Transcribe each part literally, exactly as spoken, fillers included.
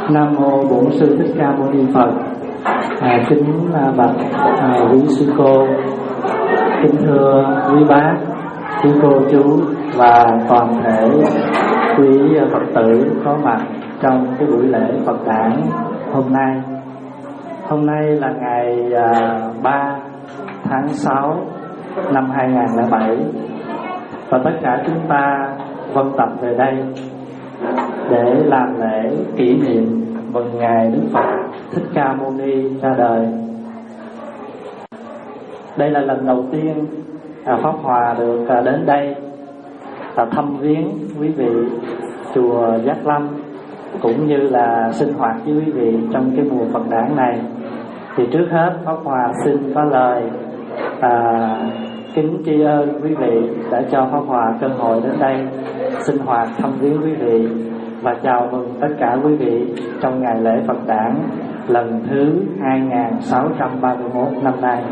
Nam mô Bổn Sư Thích Ca Mâu Ni Phật. À, kính à, bạch à, quý sư cô, kính thưa quý bác, quý cô chú và toàn thể quý Phật tử có mặt trong cái buổi lễ Phật đản hôm nay. Hôm nay là ngày à, ba tháng sáu năm hai nghìn không trăm lẻ bảy, và tất cả chúng ta vân tập về đây để làm lễ kỷ niệm mừng ngày Đức Phật Thích Ca Mâu Ni ra đời. Đây là lần đầu tiên à, Pháp Hòa được à, đến đây và thăm viếng quý vị chùa Giác Lâm, cũng như là sinh hoạt với quý vị trong cái mùa Phật đản này. Thì trước hết Pháp Hòa xin có lời à, kính tri ân quý vị đã cho Pháp Hòa cơ hội đến đây sinh hoạt thăm viếng quý vị và chào mừng tất cả quý vị trong ngày lễ Phật đản lần thứ hai nghìn sáu trăm ba mươi mốt năm nay.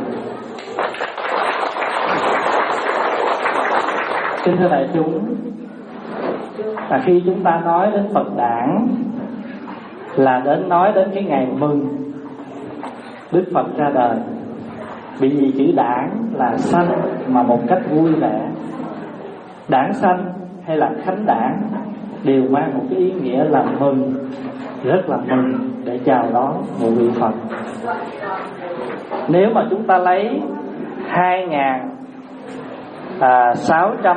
Kính thưa đại chúng, à, khi chúng ta nói đến Phật đản là đến nói đến cái ngày mừng Đức Phật ra đời. Bởi vì chữ đản là sanh mà một cách vui vẻ. Đản sanh hay là khánh đản đều mang một cái ý nghĩa là mừng, rất là mừng để chào đón một vị Phật. Nếu mà chúng ta lấy hai nghìn sáu trăm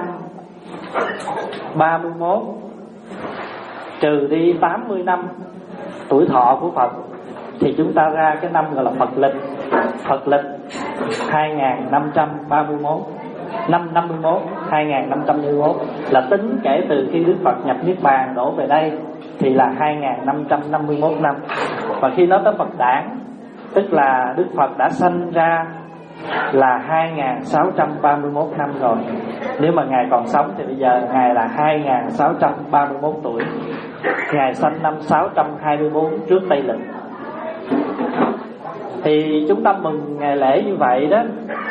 ba mươi mốt trừ đi tám mươi năm tuổi thọ của Phật thì chúng ta ra cái năm gọi là Phật lịch. Phật lịch hai nghìn năm trăm ba mươi mốt, năm năm mươi mốt, hai nghìn năm trăm năm mươi mốt là tính kể từ khi Đức Phật nhập Niết Bàn đổ về đây thì là hai nghìn năm trăm năm mươi mốt năm. Và khi nói tới Phật đản tức là Đức Phật đã sanh ra là hai nghìn sáu trăm ba mươi mốt năm rồi. Nếu mà Ngài còn sống thì bây giờ Ngài là hai nghìn sáu trăm ba mươi mốt tuổi. Ngài sanh năm sáu trăm hai mươi tư trước Tây Lịch. Thì chúng ta mừng ngày lễ như vậy đó,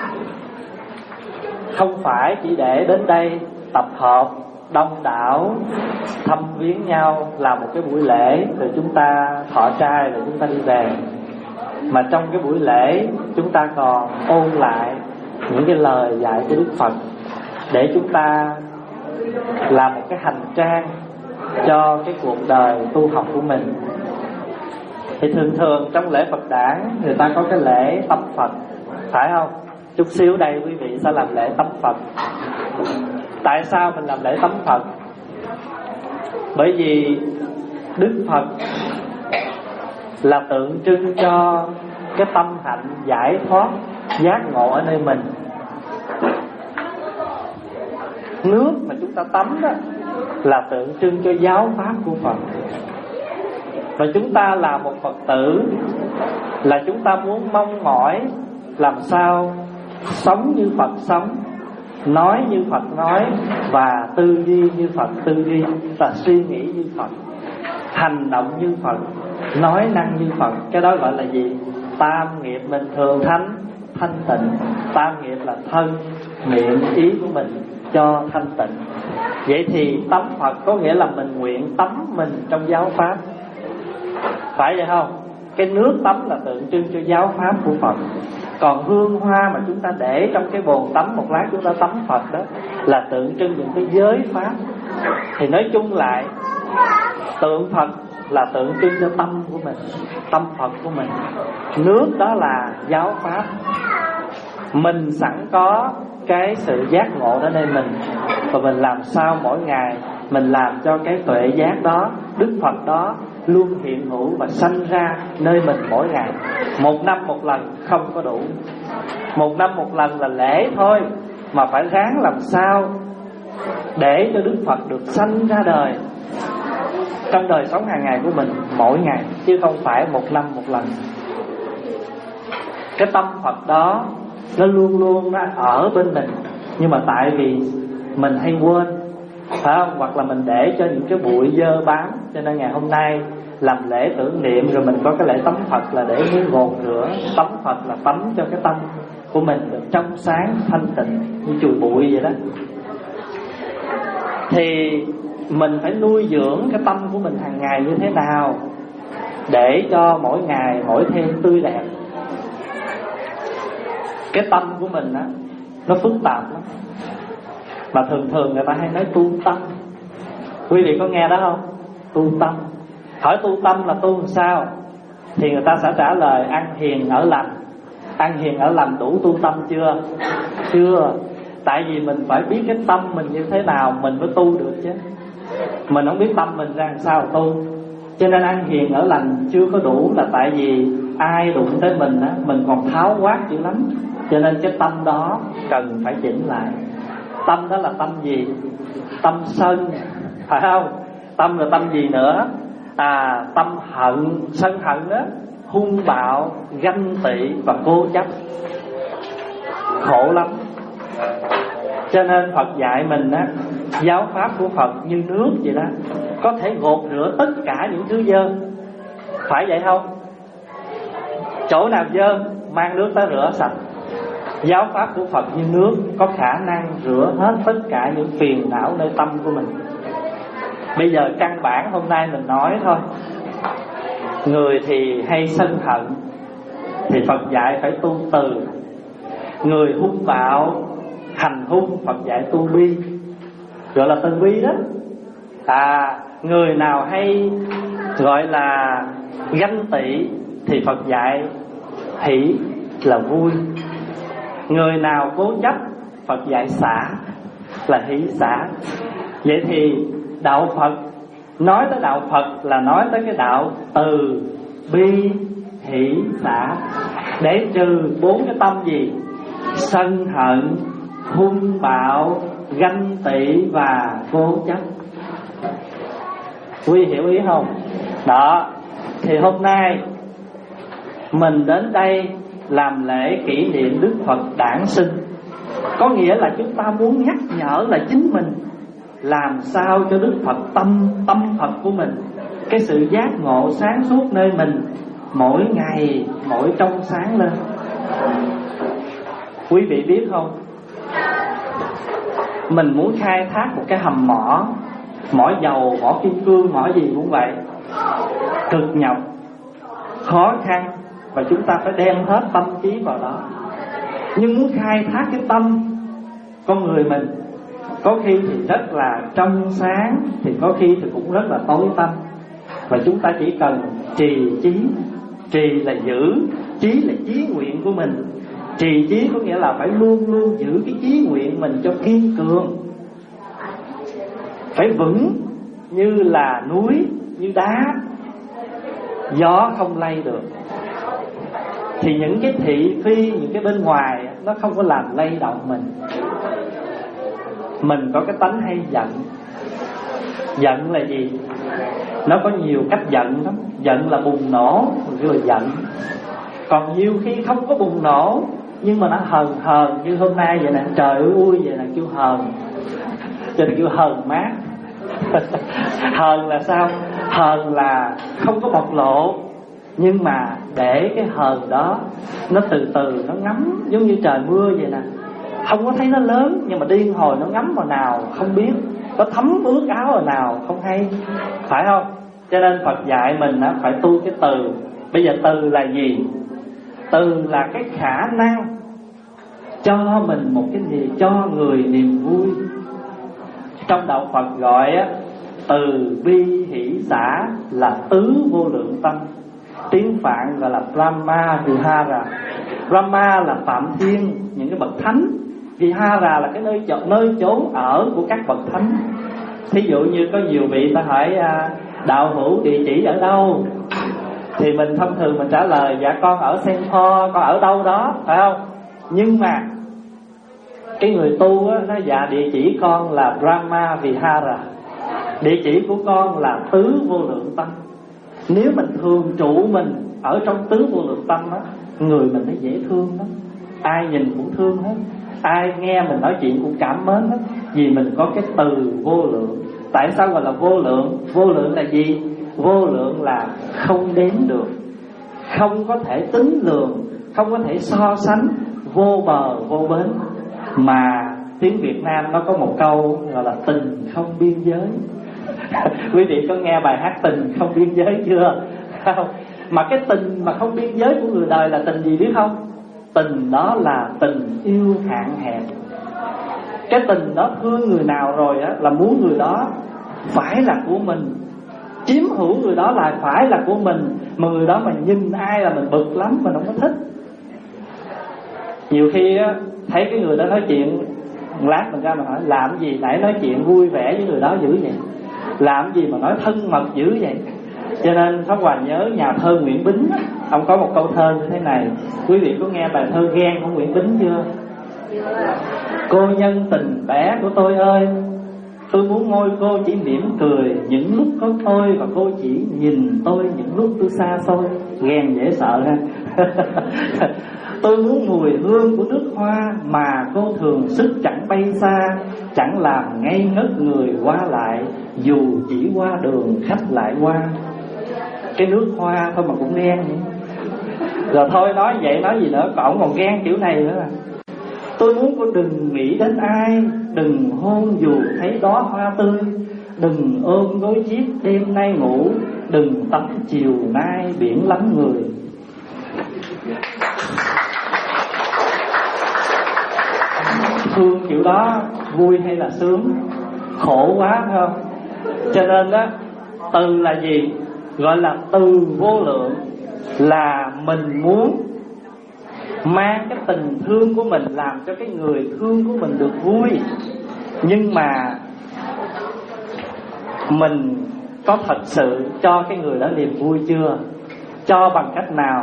không phải chỉ để đến đây tập hợp đông đảo thăm viếng nhau làm một cái buổi lễ rồi chúng ta thọ trai rồi chúng ta đi về, mà trong cái buổi lễ chúng ta còn ôn lại những cái lời dạy của Đức Phật để chúng ta làm một cái hành trang cho cái cuộc đời tu học của mình. Thì thường thường trong lễ Phật đản người ta có cái lễ tắm Phật, phải không? Chút xíu đây quý vị sẽ làm lễ tắm Phật. Tại sao mình làm lễ tắm Phật? Bởi vì Đức Phật là tượng trưng cho cái tâm hạnh giải thoát giác ngộ ở nơi mình. Nước mà chúng ta tắm đó là tượng trưng cho giáo pháp của Phật. Và chúng ta là một Phật tử là chúng ta muốn mong mỏi làm sao sống như Phật sống, nói như Phật nói, và tư duy như Phật tư duy, và suy nghĩ như Phật, hành động như Phật, nói năng như Phật. Cái đó gọi là gì? Tam nghiệp mình thường thánh thanh tịnh. Tam nghiệp là thân, miệng, ý của mình cho thanh tịnh. Vậy thì tắm Phật có nghĩa là mình nguyện tắm mình trong giáo pháp, phải vậy không? Cái nước tắm là tượng trưng cho giáo pháp của Phật. Còn hương hoa mà chúng ta để trong cái bồn tắm một lát chúng ta tắm Phật đó là tượng trưng những cái giới pháp. Thì nói chung lại, tượng Phật là tượng trưng cho tâm của mình, tâm Phật của mình. Nước đó là giáo pháp. Mình sẵn có cái sự giác ngộ ở nơi mình, và mình làm sao mỗi ngày mình làm cho cái tuệ giác đó, Đức Phật đó luôn hiện hữu và sanh ra nơi mình mỗi ngày. Một năm một lần không có đủ. Một năm một lần là lễ thôi, mà phải ráng làm sao để cho Đức Phật được sanh ra đời trong đời sống hàng ngày của mình mỗi ngày, chứ không phải một năm một lần. Cái tâm Phật đó nó luôn luôn nó ở bên mình, nhưng mà tại vì mình hay quên, phải không? Hoặc là mình để cho những cái bụi dơ bám, cho nên ngày hôm nay làm lễ tưởng niệm rồi mình có cái lễ tắm Phật là để muốn gột rửa. Tắm Phật là tắm cho cái tâm của mình được trong sáng thanh tịnh như chùi bụi vậy đó. Thì mình phải nuôi dưỡng cái tâm của mình hàng ngày như thế nào để cho mỗi ngày mỗi thêm tươi đẹp. Cái tâm của mình á, nó phức tạp lắm, mà thường thường người ta hay nói tu tâm. Quý vị có nghe đó không? Tu tâm. Hỏi tu tâm là tu làm sao, thì người ta sẽ trả lời ăn hiền ở lành. Ăn hiền ở lành đủ tu tâm chưa? Chưa. Tại vì mình phải biết cái tâm mình như thế nào mình mới tu được chứ. Mình không biết tâm mình ra làm sao tu. Cho nên ăn hiền ở lành chưa có đủ, là tại vì ai đụng tới mình á, mình còn tháo quát dữ lắm. Cho nên cái tâm đó cần phải chỉnh lại. Tâm đó là tâm gì? Tâm sân, phải không? Tâm là tâm gì nữa? À, tâm hận, sân hận đó, hung bạo, ganh tị và cố chấp. Khổ lắm. Cho nên Phật dạy mình á, giáo pháp của Phật như nước vậy đó, có thể gột rửa tất cả những thứ dơ. Phải vậy không? Chỗ nào dơ mang nước tới rửa sạch. Giáo pháp của Phật như nước, có khả năng rửa hết tất cả những phiền não nơi tâm của mình. Bây giờ căn bản hôm nay mình nói thôi. Người thì hay sân hận, thì Phật dạy phải tu từ. Người hung bạo, hành hung, Phật dạy tu bi, gọi là từ bi đó. À, người nào hay gọi là ganh tị thì Phật dạy hỷ, là vui. Người nào cố chấp, Phật dạy xả, là hỷ xả. Vậy thì đạo Phật, nói tới đạo Phật là nói tới cái đạo từ bi hỷ xả, để trừ bốn cái tâm gì? Sân hận, hung bạo, ganh tị và cố chấp. Quý hiểu ý không? Đó. Thì hôm nay mình đến đây làm lễ kỷ niệm Đức Phật đản sinh, có nghĩa là chúng ta muốn nhắc nhở là chính mình làm sao cho Đức Phật tâm tâm Phật của mình, cái sự giác ngộ sáng suốt nơi mình mỗi ngày mỗi trong sáng lên. Quý vị biết không, mình muốn khai thác một cái hầm mỏ, mỏ dầu, mỏ kim cương, mỏ gì cũng vậy, cực nhọc, khó khăn, và chúng ta phải đem hết tâm trí vào đó. Nhưng muốn khai thác cái tâm con người mình, có khi thì rất là trong sáng, thì có khi thì cũng rất là tối tăm. Và chúng ta chỉ cần trì trí. Trì là giữ, trí là chí nguyện của mình. Trì trí có nghĩa là phải luôn luôn giữ cái chí nguyện mình cho kiên cường, phải vững như là núi, như đá, gió không lay được. Thì những cái thị phi, những cái bên ngoài nó không có làm lay động mình. Mình có cái tánh hay giận. Giận là gì? Nó có nhiều cách giận lắm. Giận là bùng nổ, rồi giận. Còn nhiều khi không có bùng nổ, nhưng mà nó hờn hờn, như hôm nay vậy nè, trời ơi ui vậy nè, kêu hờn. Cho nên kêu hờn mát. Hờn là sao? Hờn là không có bộc lộ, nhưng mà để cái hờn đó nó từ từ nó ngấm, giống như trời mưa vậy nè, không có thấy nó lớn, nhưng mà điên hồi nó ngấm vào nào không biết, nó thấm ướt áo vào nào không hay, phải không? Cho nên Phật dạy mình á, phải tu cái từ. Bây giờ từ là gì? Từ là cái khả năng cho mình một cái niềm, cho người niềm vui. Trong đạo Phật gọi á, từ bi hỷ xả là tứ vô lượng tâm. Tiếng Phạn gọi là Brahma Vihara. Brahma là Phạm Thiên, những cái bậc thánh. Vihara là cái nơi chọn, nơi chốn ở của các bậc thánh. Thí dụ như có nhiều vị ta hỏi à, đạo hữu địa chỉ ở đâu, thì mình thông thường mình trả lời dạ con ở Singapore, con ở đâu đó, phải không? Nhưng mà cái người tu á, nó dạ địa chỉ con là Brahma Vihara, địa chỉ của con là tứ vô lượng tâm. Nếu mình thường trụ mình ở trong tứ vô lượng tâm á, người mình nó dễ thương lắm, ai nhìn cũng thương hết, ai nghe mình nói chuyện cũng cảm mến hết, vì mình có cái từ vô lượng. Tại sao gọi là vô lượng? Vô lượng là gì? Vô lượng là không đếm được, không có thể tính lường, không có thể so sánh, vô bờ vô bến. Mà tiếng Việt Nam nó có một câu gọi là tình không biên giới. Quý vị có nghe bài hát Tình Không Biên Giới chưa? Mà cái tình mà không biên giới của người đời là tình gì biết không? Tình đó là tình yêu hạn hẹp. Cái tình đó thương người nào rồi á, là muốn người đó phải là của mình, chiếm hữu người đó là phải là của mình. Mà người đó mà nhìn ai là mình bực lắm, mình không có thích. Nhiều khi á, thấy cái người đó nói chuyện, một lát mình ra mình hỏi làm gì nãy nói chuyện vui vẻ với người đó dữ vậy, làm gì mà nói thân mật dữ vậy. Cho nên Pháp Hòa nhớ nhà thơ Nguyễn Bính, ông có một câu thơ như thế này. Quý vị có nghe bài thơ Ghen của Nguyễn Bính chưa? Cô nhân tình bé của tôi ơi, tôi muốn môi cô chỉ mỉm cười những lúc có tôi, và cô chỉ nhìn tôi những lúc tôi xa xôi. Ghen dễ sợ ha. Tôi muốn mùi hương của nước hoa mà cô thường sức chẳng bay xa, chẳng làm ngây ngất người qua lại, dù chỉ qua đường khách lại qua. Cái nước hoa thôi mà cũng ghen vậy. Rồi thôi nói vậy nói gì nữa, cậu còn ghen kiểu này nữa. Là tôi muốn cô đừng nghĩ đến ai, đừng hôn dù thấy đó hoa tươi, đừng ôm gối chiếc đêm nay ngủ, đừng tắm chiều nay biển lắm người. Thương kiểu đó vui hay là sướng? Khổ quá phải không? Cho nên đó, từ là gì? Gọi là từ vô lượng. Là mình muốn mang cái tình thương của mình làm cho cái người thương của mình được vui. Nhưng mà mình có thật sự cho cái người đó niềm vui chưa? Cho bằng cách nào?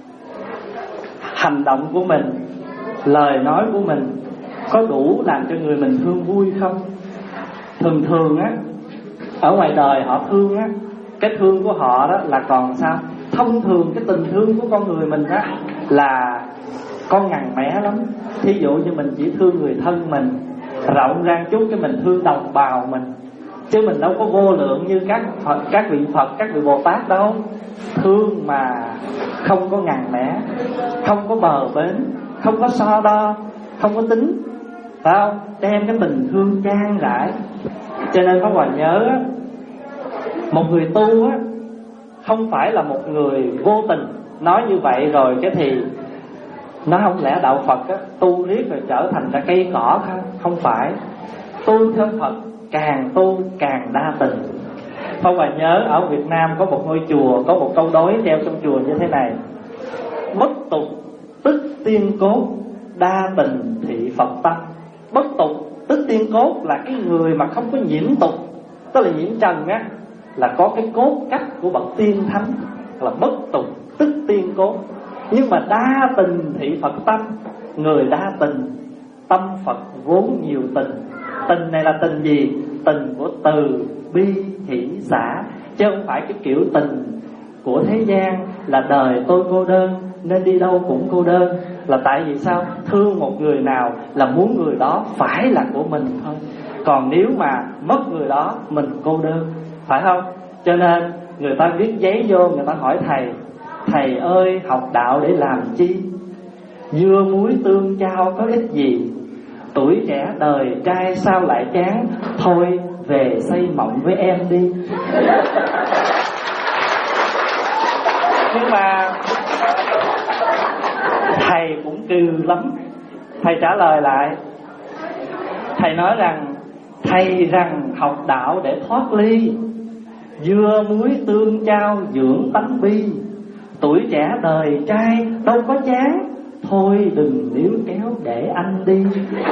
Hành động của mình, lời nói của mình có đủ làm cho người mình thương vui không? Thường thường á, ở ngoài đời họ thương á, cái thương của họ đó là còn sao? Thông thường cái tình thương của con người mình á là con ngằn mẻ lắm. Thí dụ như mình chỉ thương người thân mình, rộng ra chút cái mình thương đồng bào mình, chứ mình đâu có vô lượng như các Phật, các vị Phật, các vị Bồ Tát đâu. Thương mà không có ngằn mẻ, không có bờ bến, không có so đo, không có tính, phải không? Đem cái tình thương chan rãi. Cho nên Pháp Hòa nhớ á, một người tu á không phải là một người vô tình. Nói như vậy rồi cái thì nó không lẽ đạo Phật á, tu riết rồi trở thành ra cây cỏ không? Không phải. Tu theo Phật càng tu càng đa tình. Pháp Hòa nhớ ở Việt Nam có một ngôi chùa, có một câu đối treo trong chùa như thế này: bất tục tức tiên cốt, đa tình thị Phật tâm. Bất tục tức tiên cốt là cái người mà không có nhiễm tục, tức là nhiễm trần á, là có cái cốt cách của bậc tiên thánh, là bất tục tức tiên cốt. Nhưng mà đa tình thị Phật tâm, người đa tình, tâm Phật vốn nhiều tình. Tình này là tình gì? Tình của từ bi hỷ xả, chứ không phải cái kiểu tình của thế gian là đời tôi cô đơn nên đi đâu cũng cô đơn. Là tại vì sao? Thương một người nào là muốn người đó phải là của mình thôi. Còn nếu mà mất người đó mình cô đơn, phải không? Cho nên người ta viết giấy vô, người ta hỏi thầy: thầy ơi, học đạo để làm chi? Dưa muối tương chao có ích gì? Tuổi trẻ đời trai sao lại chán? Thôi về xây mộng với em đi. Nhưng mà thầy cũng trừ lắm. Thầy trả lời lại, thầy nói rằng thầy rằng học đạo để thoát ly, dưa muối tương chao dưỡng tánh bi. Tuổi trẻ đời trai đâu có chán, thôi đừng níu kéo để anh đi.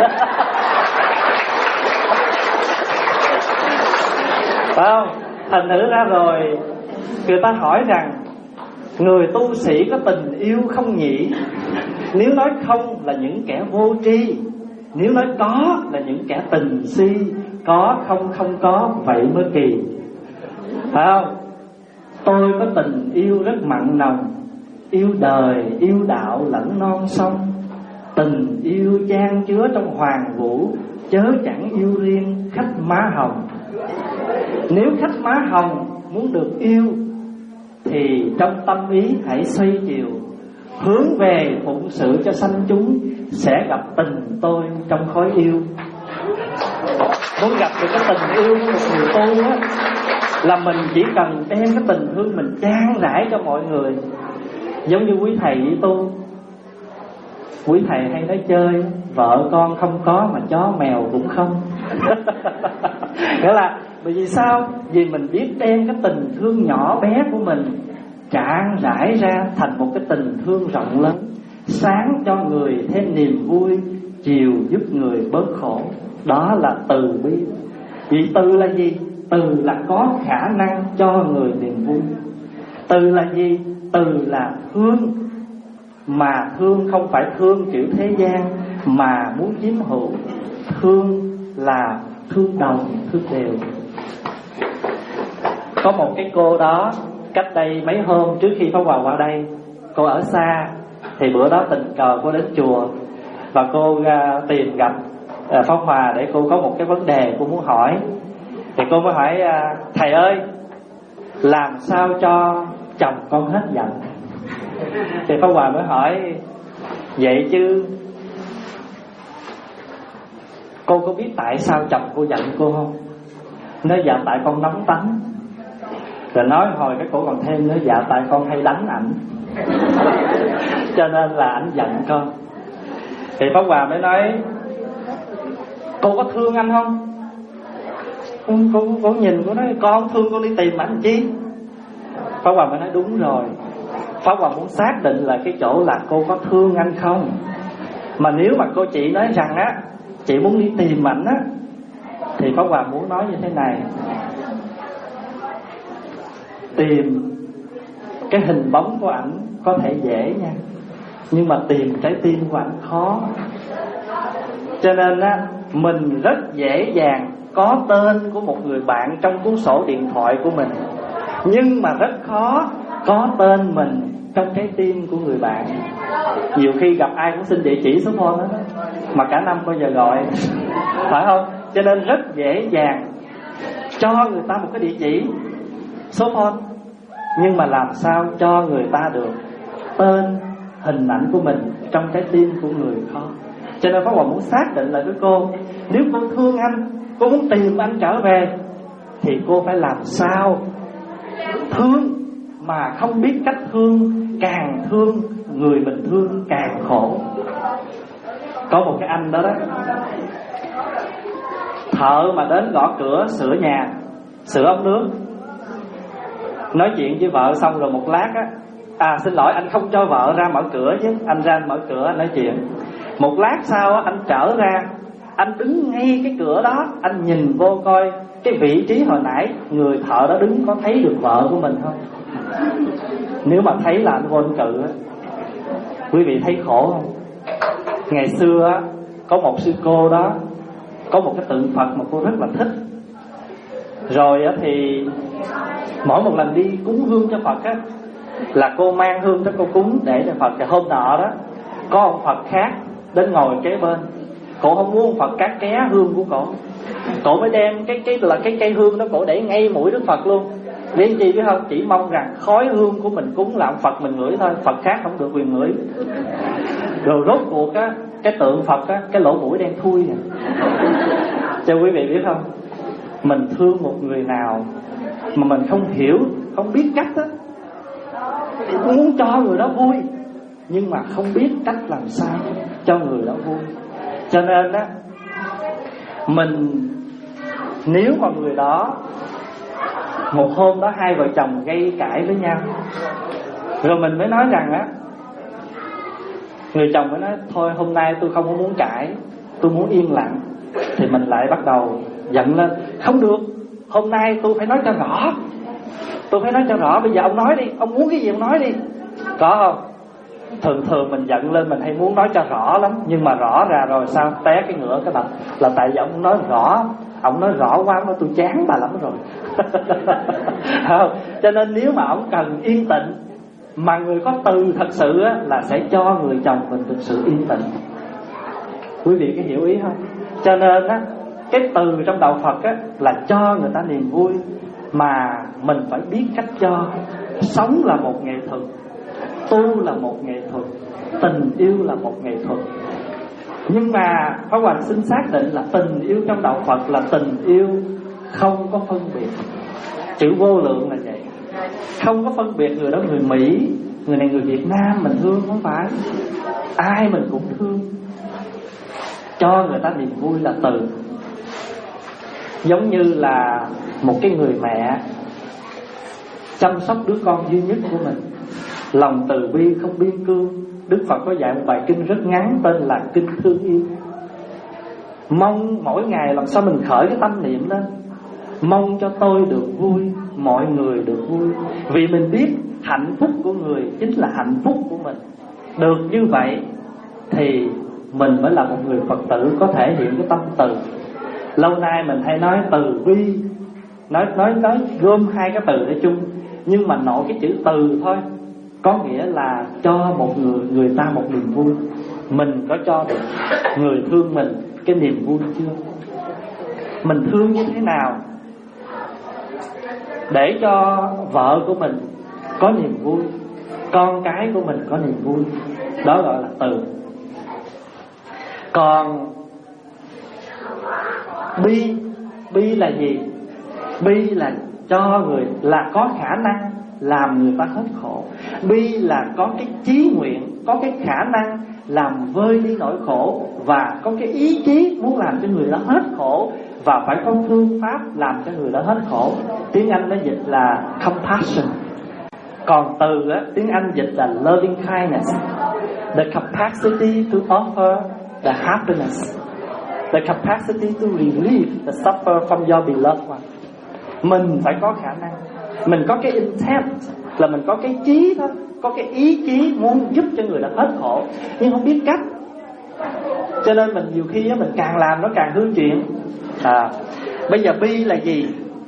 Phải không? Thành thử ra rồi người ta hỏi rằng người tu sĩ có tình yêu không nhỉ? Nếu nói không là những kẻ vô tri, nếu nói có là những kẻ tình si. Có không không có vậy mới kỳ, phải không? Tôi có tình yêu rất mặn nồng, yêu đời, yêu đạo lẫn non sông. Tình yêu chan chứa trong hoàng vũ, chớ chẳng yêu riêng khách má hồng. Nếu khách má hồng muốn được yêu thì trong tâm ý hãy xoay chiều, hướng về phụng sự cho sanh chúng, sẽ gặp tình tôi trong khói yêu. Muốn gặp được cái tình yêu của một người tu á, là mình chỉ cần đem cái tình thương mình chan rãi cho mọi người. Giống như quý thầy với tu, quý thầy hay nói chơi vợ con không có mà chó mèo cũng không. Nghĩa là bởi vì sao? Vì mình biết đem cái tình thương nhỏ bé của mình tràn rãi ra thành một cái tình thương rộng lớn, sáng cho người thêm niềm vui, chiều giúp người bớt khổ. Đó là từ bi. Vì từ là gì? Từ là có khả năng cho người niềm vui. Từ là gì? Từ là thương, mà thương không phải thương kiểu thế gian mà muốn chiếm hữu. Thương là thương đồng, thương đều. Có một cái cô đó, cách đây mấy hôm trước khi Pháp Hòa qua đây, cô ở xa, thì bữa đó tình cờ cô đến chùa và cô uh, tìm gặp uh, Pháp Hòa để cô có một cái vấn đề cô muốn hỏi. Thì cô mới hỏi uh, thầy ơi, làm sao cho chồng con hết giận? Thì Pháp Hòa mới hỏi vậy chứ cô có biết tại sao chồng cô giận cô không? Nói dạ tại con nóng tánh. Rồi nói hồi cái cổ còn thêm nữa, dạ tại con hay đánh ảnh cho nên là ảnh giận con. Thì Pháp Hòa mới nói cô có thương anh không? Cô, cô, cô nhìn cô nói con không thương con đi tìm ảnh chi? Pháp Hòa mới nói đúng rồi. Pháp Hòa muốn xác định là cái chỗ là cô có thương anh không. Mà nếu mà cô chị nói rằng á chị muốn đi tìm ảnh á, thì Pháp Hòa muốn nói như thế này: tìm cái hình bóng của ảnh có thể dễ nha, nhưng mà tìm trái tim của ảnh khó. Cho nên á, mình rất dễ dàng có tên của một người bạn trong cuốn sổ điện thoại của mình, nhưng mà rất khó có tên mình trong trái tim của người bạn. Nhiều khi gặp ai cũng xin địa chỉ số phone đó, mà cả năm bao giờ gọi, phải không? Cho nên rất dễ dàng cho người ta một cái địa chỉ, số phone, nhưng mà làm sao cho người ta được tên, hình ảnh của mình trong trái tim của người khó. Cho nên Pháp Hòa muốn xác định lại với cô, nếu cô thương anh, cô muốn tìm anh trở về, thì cô phải làm sao thương mà không biết cách thương. Càng thương người mình thương càng khổ. Có một cái anh đó đó, thợ mà đến gõ cửa sửa nhà, sửa ống nước, nói chuyện với vợ xong rồi một lát á, à xin lỗi anh không cho vợ ra mở cửa chứ, anh ra mở cửa anh nói chuyện. Một lát sau á, anh trở ra, anh đứng ngay cái cửa đó, anh nhìn vô coi cái vị trí hồi nãy người thợ đó đứng có thấy được vợ của mình không. Nếu mà thấy là anh vô anh cự á. Quý vị thấy khổ không? Ngày xưa á, có một sư cô đó, có một cái tượng Phật mà cô rất là thích. Rồi á thì mỗi một lần đi cúng hương cho Phật á, là cô mang hương cho cô cúng để cho Phật. Thì hôm nọ đó, có ông Phật khác đến ngồi kế bên. Cổ không muốn ông Phật cắt ké hương của cổ, cổ mới đem cái cái là cái cây hương đó cổ để ngay mũi Đức Phật luôn. Vì gì biết không? Chỉ mong rằng khói hương của mình cúng là ông Phật mình ngửi thôi, Phật khác không được quyền ngửi. Rồi rốt cuộc á, cái tượng Phật á, cái lỗ mũi đen thui nè. Cho quý vị biết không, mình thương một người nào mà mình không hiểu, không biết cách á, thì muốn cho người đó vui, nhưng mà không biết cách làm sao cho người đó vui. Cho nên á, mình nếu mà người đó một hôm đó hai vợ chồng gây cãi với nhau, rồi mình mới nói rằng á, người chồng mới nói thôi hôm nay tôi không có muốn cãi, tôi muốn yên lặng, thì mình lại bắt đầu giận lên. Không được, hôm nay tôi phải nói cho rõ, tôi phải nói cho rõ. Bây giờ ông nói đi, ông muốn cái gì ông nói đi, có không? Thường thường mình giận lên mình hay muốn nói cho rõ lắm, nhưng mà rõ ra rồi sao té cái ngựa cái bạch, là tại vì ông nói rõ. Ông nói rõ quá, nói tôi chán bà lắm rồi. Không? Cho nên nếu mà ông cần yên tĩnh, mà người có từ thật sự á, là sẽ cho người chồng mình thực sự yên tĩnh. Quý vị có hiểu ý không? Cho nên á, cái từ trong đạo Phật á, là cho người ta niềm vui, mà mình phải biết cách cho. Sống là một nghệ thuật, tu là một nghệ thuật, tình yêu là một nghệ thuật. Nhưng mà Pháp Hòa xin xác định là tình yêu trong đạo Phật là tình yêu không có phân biệt. Chữ vô lượng là vậy. Không có phân biệt người đó người Mỹ, người này người Việt Nam mình thương, không phải. Ai mình cũng thương. Cho người ta niềm vui là từ. Giống như là một cái người mẹ chăm sóc đứa con duy nhất của mình, lòng từ bi không biên cương. Đức Phật có dạy một bài kinh rất ngắn tên là Kinh Thương Yêu. Mong mỗi ngày làm sao mình khởi cái tâm niệm lên, mong cho tôi được vui, mọi người được vui. Vì mình biết hạnh phúc của người chính là hạnh phúc của mình. Được như vậy thì mình mới là một người Phật tử có thể hiện cái tâm từ. Lâu nay mình hay nói từ bi, Nói nói nói gom hai cái từ để chung, nhưng mà nội cái chữ từ thôi có nghĩa là cho một người người ta một niềm vui. Mình có cho được người thương mình cái niềm vui chưa? Mình thương như thế nào để cho vợ của mình có niềm vui, con cái của mình có niềm vui? Đó gọi là từ. Còn bi, bi là gì? Bi là cho người, là có khả năng làm người ta hết khổ. Bi là có cái chí nguyện, có cái khả năng làm vơi đi nỗi khổ, và có cái ý chí muốn làm cho người đó hết khổ, và phải có phương pháp làm cho người đó hết khổ. Tiếng Anh nó dịch là compassion. Còn từ á, tiếng Anh dịch là loving kindness. The capacity to offer the happiness, the capacity to relieve the suffer from your beloved one. Mình phải có khả năng, mình có cái intent là mình có cái chí thôi, có cái ý chí muốn giúp cho người đó hết khổ, nhưng không biết cách. Cho nên mình nhiều khi á, mình càng làm nó càng hư chuyện. À, bây giờ bi là gì?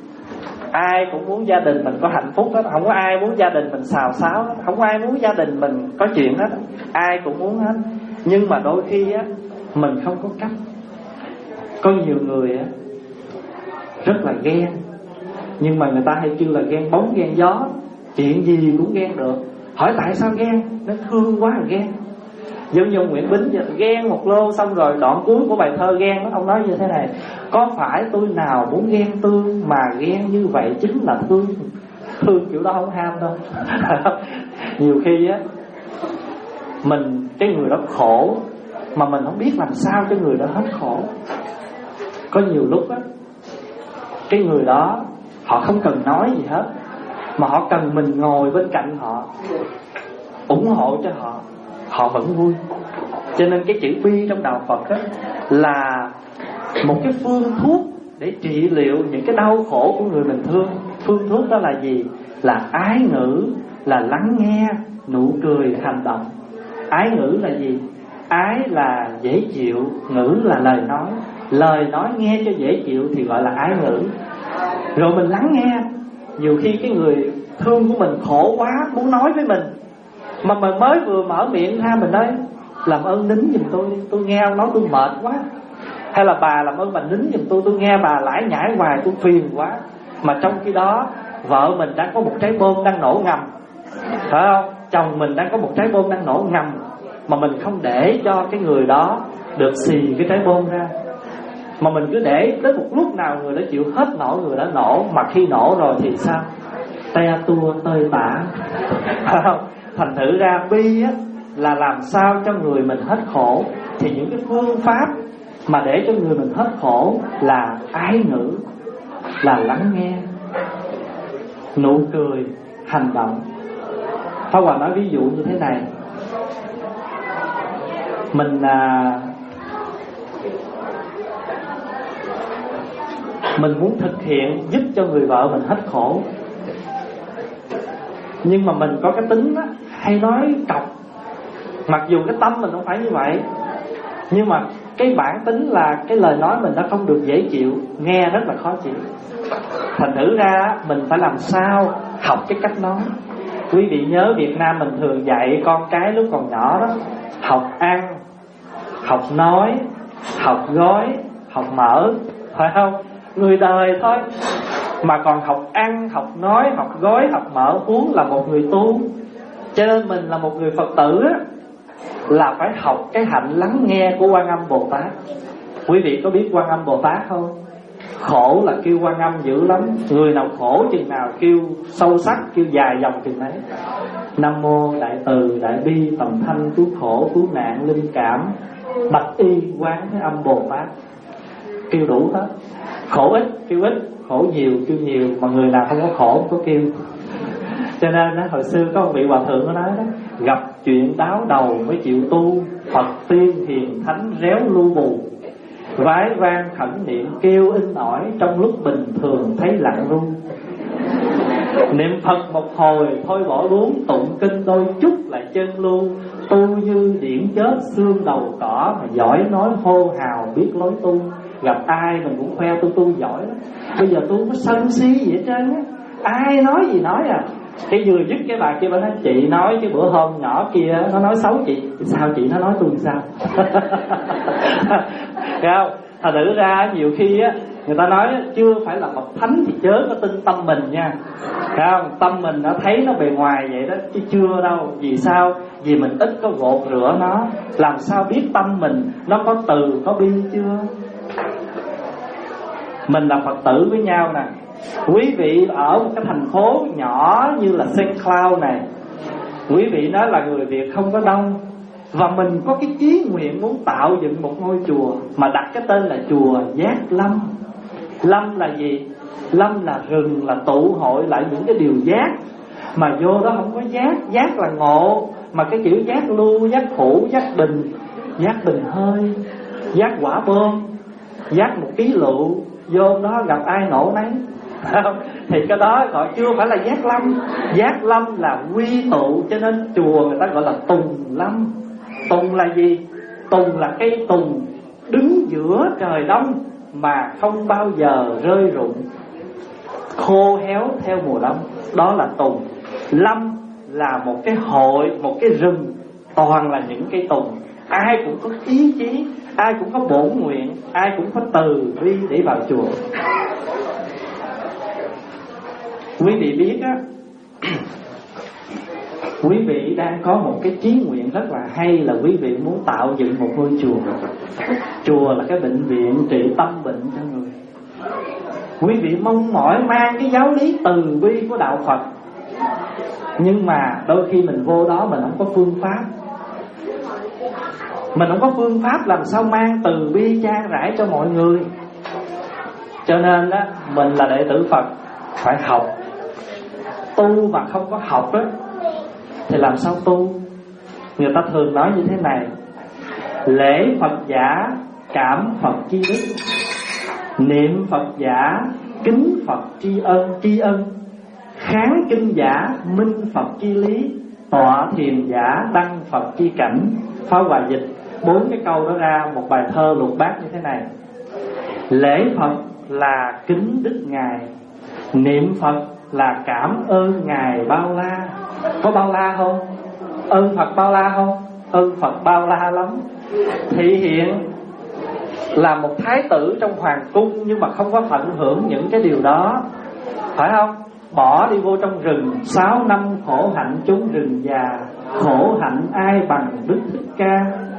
Ai cũng muốn gia đình mình có hạnh phúc hết, không có ai muốn gia đình mình xào xáo hết, không có ai muốn gia đình mình có chuyện hết, ai cũng muốn hết. Nhưng mà đôi khi á, mình không có cách. Có nhiều người á rất là ghen, nhưng mà người ta hay kêu là ghen bóng ghen gió, chuyện gì cũng ghen được. Hỏi tại sao ghen? Nó thương quá là ghen. Giống như ông Nguyễn Bính vậy, ghen một lô. Xong rồi đoạn cuối của bài thơ ghen đó, ông nói như thế này: có phải tôi nào muốn ghen tương, mà ghen như vậy chính là thương. Thương kiểu đó không ham đâu. Nhiều khi á, mình cái người đó khổ mà mình không biết làm sao cho người đó hết khổ. Có nhiều lúc á, cái người đó họ không cần nói gì hết, mà họ cần mình ngồi bên cạnh họ, ủng hộ cho họ, họ vẫn vui. Cho nên cái chữ bi trong đạo Phật đó là một cái phương thuốc để trị liệu những cái đau khổ của người mình thương. Phương thuốc đó là gì? Là ái ngữ, là lắng nghe, nụ cười, hành động. Ái ngữ là gì? Ái là dễ chịu, ngữ là lời nói. Lời nói nghe cho dễ chịu thì gọi là ái ngữ. Rồi mình lắng nghe. Nhiều khi cái người thương của mình khổ quá, muốn nói với mình, mà mình mới vừa mở miệng ra mình nói: làm ơn nín giùm tôi đi, tôi nghe ông nói tôi mệt quá. Hay là bà làm ơn bà nín giùm tôi, tôi nghe bà lải nhải hoài tôi phiền quá. Mà trong khi đó vợ mình đang có một trái bom đang nổ ngầm, phải không? Chồng mình đang có một trái bom đang nổ ngầm, mà mình không để cho cái người đó được xì cái trái bom ra, mà mình cứ để tới một lúc nào người đó chịu hết nổi, người đó nổ. Mà khi nổ rồi thì sao? Te tua tơi tả. Thành thử ra bi á, là làm sao cho người mình hết khổ. Thì những cái phương pháp mà để cho người mình hết khổ là ái ngữ, là lắng nghe, nụ cười, hành động. Pháp Hòa nói ví dụ như thế này: Mình à, Mình muốn thực hiện giúp cho người vợ mình hết khổ, nhưng mà mình có cái tính á, hay nói cọc. Mặc dù cái tâm mình không phải như vậy, nhưng mà cái bản tính là cái lời nói mình nó không được dễ chịu, nghe rất là khó chịu. Thành thử ra mình phải làm sao học cái cách nói. Quý vị nhớ Việt Nam mình thường dạy con cái lúc còn nhỏ đó: học ăn, học nói, học gói, học mở, phải không? Người đời thôi mà còn học ăn, học nói, học gói, học mở, huống là một người tu. Cho nên mình là một người Phật tử á, là phải học cái hạnh lắng nghe của Quan Âm Bồ Tát. Quý vị có biết Quan Âm Bồ Tát không? Khổ là kêu Quan Âm dữ lắm. Người nào khổ chừng nào kêu sâu sắc, kêu dài dòng chừng đấy. Nam mô Đại Từ Đại Bi Tầm Thanh Cứu Khổ Cứu Nạn Linh Cảm Bạch Y Quán Thế Âm Bồ Tát, kêu đủ hết. Khổ ít kêu ít, khổ nhiều kêu nhiều, mà người nào không có khổ không có kêu. Cho nên đó, hồi xưa có một vị hòa thượng có nói đó, gặp chuyện đáo đầu mới chịu tu, Phật tiên hiền thánh réo lu bù, vái vang khẩn niệm kêu in ỏi, trong lúc bình thường thấy lặng ru. Niệm Phật một hồi thôi bỏ luống, tụng kinh đôi chút lại chân lưu. Tu như điển chết xương đầu cỏ, mà giỏi nói hô hào biết lối tu. Gặp ai mình cũng khoe tu tu giỏi lắm. Bây giờ tu có sân si gì hết trơn á, ai nói gì nói à. Cái vừa dứt cái bà kia bà nói chị nói cái bữa hôm nhỏ kia nó nói xấu chị. Sao chị nó nói tôi sao? Thấy không? Thật sự ra nhiều khi á, người ta nói chưa phải là bậc thánh thì chớ có tin tâm mình nha. Thấy không? Tâm mình nó thấy nó bề ngoài vậy đó, chứ chưa đâu. Vì sao? Vì mình ít có gột rửa nó. Làm sao biết tâm mình nó có từ có bi chưa? Mình là Phật tử với nhau nè. Quý vị ở một cái thành phố nhỏ như là Saint Cloud này, quý vị nói là người Việt không có đông, và mình có cái chí nguyện muốn tạo dựng một ngôi chùa mà đặt cái tên là chùa Giác Lâm. Lâm là gì? Lâm là rừng, là tụ hội lại những cái điều giác. Mà vô đó không có giác. Giác là ngộ. Mà cái chữ giác lưu, giác khổ, giác bình, giác bình hơi, giác quả bom, giác một ký lựu, vô đó gặp ai nổ nấy. Thì cái đó gọi chưa phải là giác lâm. Giác lâm là quy tụ, cho nên chùa người ta gọi là tùng lâm. Tùng là gì? Tùng là cây tùng đứng giữa trời đông mà không bao giờ rơi rụng, khô héo theo mùa đông. Đó là tùng. Lâm là một cái hội, một cái rừng toàn là những cây tùng. Ai cũng có ý chí, ai cũng có bổn nguyện, ai cũng có từ bi để vào chùa. Quý vị biết á, quý vị đang có một cái chí nguyện rất là hay, là quý vị muốn tạo dựng một ngôi chùa. Chùa là cái bệnh viện trị tâm bệnh cho người. Quý vị mong mỏi mang cái giáo lý từ bi của đạo Phật, nhưng mà đôi khi mình vô đó mình không có phương pháp. Mình không có phương pháp làm sao mang từ bi chan rãi cho mọi người. Cho nên đó, mình là đệ tử Phật phải học. Tu mà không có học đó thì làm sao tu? Người ta thường nói như thế này: lễ Phật giả cảm Phật chi đức, niệm Phật giả kính Phật tri ân tri ân, kháng kinh giả minh Phật chi lý, tọa thiền giả đăng Phật chi cảnh. Phá Hòa dịch bốn cái câu đó ra một bài thơ lục bát như thế này: lễ Phật là kính đức Ngài, niệm Phật là cảm ơn Ngài bao la. Có bao la không? Ơn Phật bao la không? Ơn Phật bao la lắm. Thị hiện là một thái tử trong hoàng cung, nhưng mà không có tận hưởng những cái điều đó, phải không? Bỏ đi vô trong rừng, sáu năm khổ hạnh chúng rừng già, khổ hạnh ai bằng Đức Thích Ca.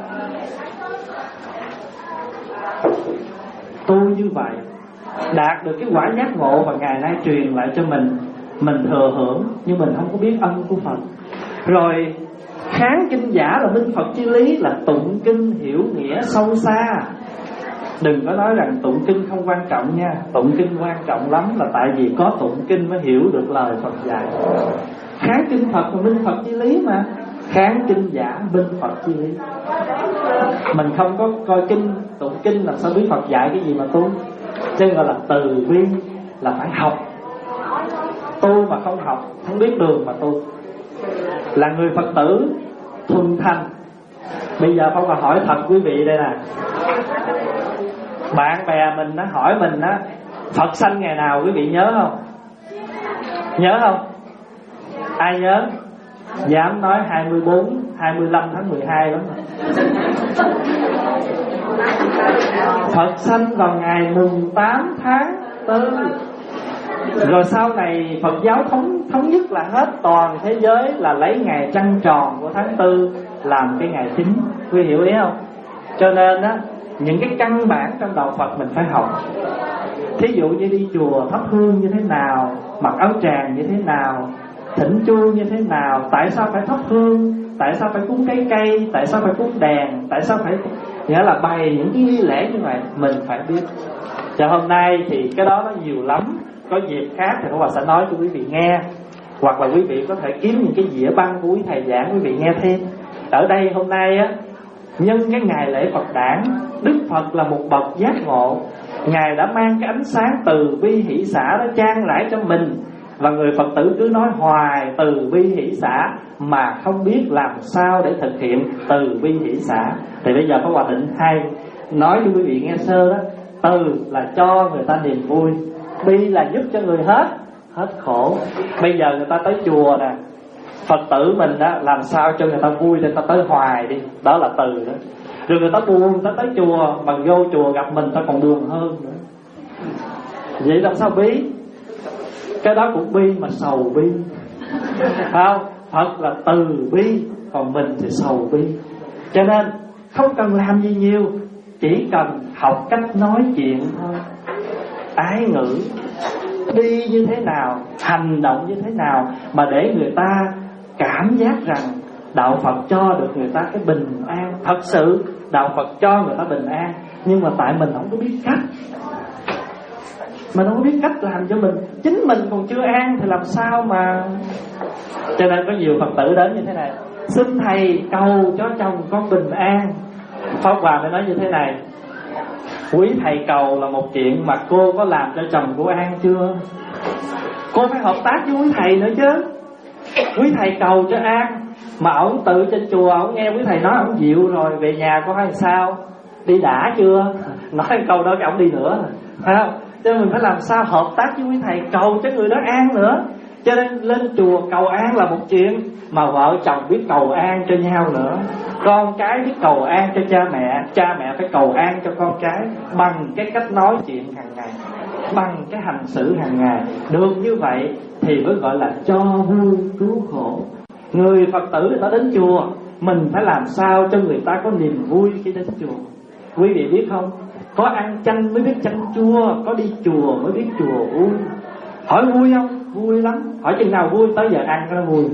Tu như vậy đạt được cái quả giác ngộ mà ngày nay truyền lại cho mình, mình thừa hưởng nhưng mình không có biết ân của Phật. Rồi kháng kinh giả là minh Phật chi lý, là tụng kinh hiểu nghĩa sâu xa. Đừng có nói rằng tụng kinh không quan trọng nha. Tụng kinh quan trọng lắm, là tại vì có tụng kinh mới hiểu được lời Phật dạy. Kháng kinh Phật và minh Phật chi lý mà. Kháng kinh giả minh Phật chi lý. Mình không có coi kinh, tụng kinh làm sao biết Phật dạy cái gì mà tu. Chứ gọi là từ bi, là phải học. Tu mà không học, không biết đường mà tu. Là người Phật tử thuần thành. Bây giờ không phải hỏi thật quý vị đây nè, bạn bè mình nó hỏi mình á, Phật sanh ngày nào quý vị nhớ không? Nhớ không? Ai nhớ? Dám nói hai mươi bốn, hai mươi lăm tháng mười hai lắm rồi. Phật sanh vào ngày mùng tám tháng tư. Rồi sau này Phật giáo thống thống nhất là hết toàn thế giới là lấy ngày trăng tròn của tháng tư làm cái ngày chính. Quý hiểu ý không? Cho nên á, những cái căn bản trong đạo Phật mình phải học. Thí dụ như đi chùa thắp hương như thế nào, mặc áo tràng như thế nào, thỉnh chuông như thế nào, tại sao phải thắp hương, tại sao phải cúng trái cây, tại sao phải cúng đèn, tại sao phải, nghĩa là bày những cái nghi lễ như vậy mình phải biết. Cho hôm nay thì cái đó nó nhiều lắm, có dịp khác thì Pháp Hòa sẽ nói cho quý vị nghe, hoặc là quý vị có thể kiếm những cái dĩa băng của quý thầy giảng quý vị nghe thêm. Ở đây hôm nay á, nhân cái ngày lễ Phật đản, Đức Phật là một bậc giác ngộ, Ngài đã mang cái ánh sáng từ bi hỷ xả đó trang rải cho mình, và người Phật tử cứ nói hoài từ bi hỷ xả mà không biết làm sao để thực hiện từ bi hỷ xả. Thì bây giờ Pháp Hòa định hay nói cho quý vị nghe sơ đó. Từ là cho người ta niềm vui, bi là giúp cho người hết hết khổ. Bây giờ người ta tới chùa nè, Phật tử mình đó, làm sao cho người ta vui để ta tới hoài đi, đó là từ đó. Rồi người ta buồn, ta tới chùa mà vô chùa gặp mình ta còn buồn hơn nữa. Vậy làm sao bi? Cái đó cũng bi mà sầu bi, không? Phật là từ bi, còn mình thì sầu bi. Cho nên không cần làm gì nhiều, chỉ cần học cách nói chuyện thôi. Ái ngữ, đi như thế nào, hành động như thế nào mà để người ta cảm giác rằng đạo Phật cho được người ta cái bình an. Thật sự đạo Phật cho người ta bình an, nhưng mà tại mình không có biết cách. Mình không có biết cách làm cho mình, chính mình còn chưa an thì làm sao mà. Cho nên có nhiều Phật tử đến như thế này: xin thầy cầu cho chồng con bình an. Pháp Hòa mới nói như thế này: quý thầy cầu là một chuyện, mà cô có làm cho chồng cô an chưa? Cô phải hợp tác với quý thầy nữa chứ. Quý thầy cầu cho an, mà ổng tự trên chùa ổng nghe quý thầy nói ổng dịu rồi, về nhà có hay sao? Đi đã chưa? Nói câu đó cái ổng đi nữa, phải không? Cho nên mình phải làm sao hợp tác với quý thầy cầu cho người đó an nữa. Cho nên lên chùa cầu an là một chuyện, mà vợ chồng biết cầu an cho nhau nữa, con cái biết cầu an cho cha mẹ, cha mẹ phải cầu an cho con cái bằng cái cách nói chuyện hàng ngày, bằng cái hành xử hàng ngày. Được như vậy thì mới gọi là cho vui cứu khổ. Người Phật tử người ta đến chùa, mình phải làm sao cho người ta có niềm vui khi đến chùa. Quý vị biết không, có ăn chanh mới biết chanh chua, có đi chùa mới biết chùa vui. Hỏi vui không? Vui lắm. Hỏi chừng nào vui? Tới giờ ăn nó vui.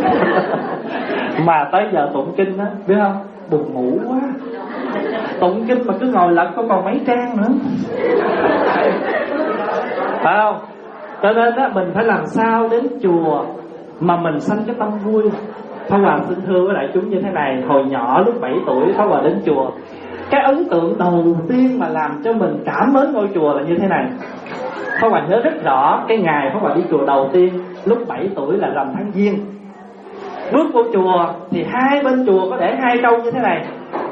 Mà tới giờ tụng kinh á, biết không, buồn ngủ quá. Tụng kinh mà cứ ngồi lật có còn mấy trang nữa, phải không? Cho nên á, mình phải làm sao đến chùa mà mình sanh cái tâm vui. Pháp Hòa xin thưa với đại chúng như thế này: hồi nhỏ lúc bảy tuổi Pháp Hòa đến chùa, cái ấn tượng đầu tiên mà làm cho mình cảm mến ngôi chùa là như thế này. Pháp Hòa nhớ rất rõ cái ngày Pháp Hòa đi chùa đầu tiên lúc bảy tuổi là rằm tháng Giêng. Bước vô chùa thì hai bên chùa có để hai câu như thế này: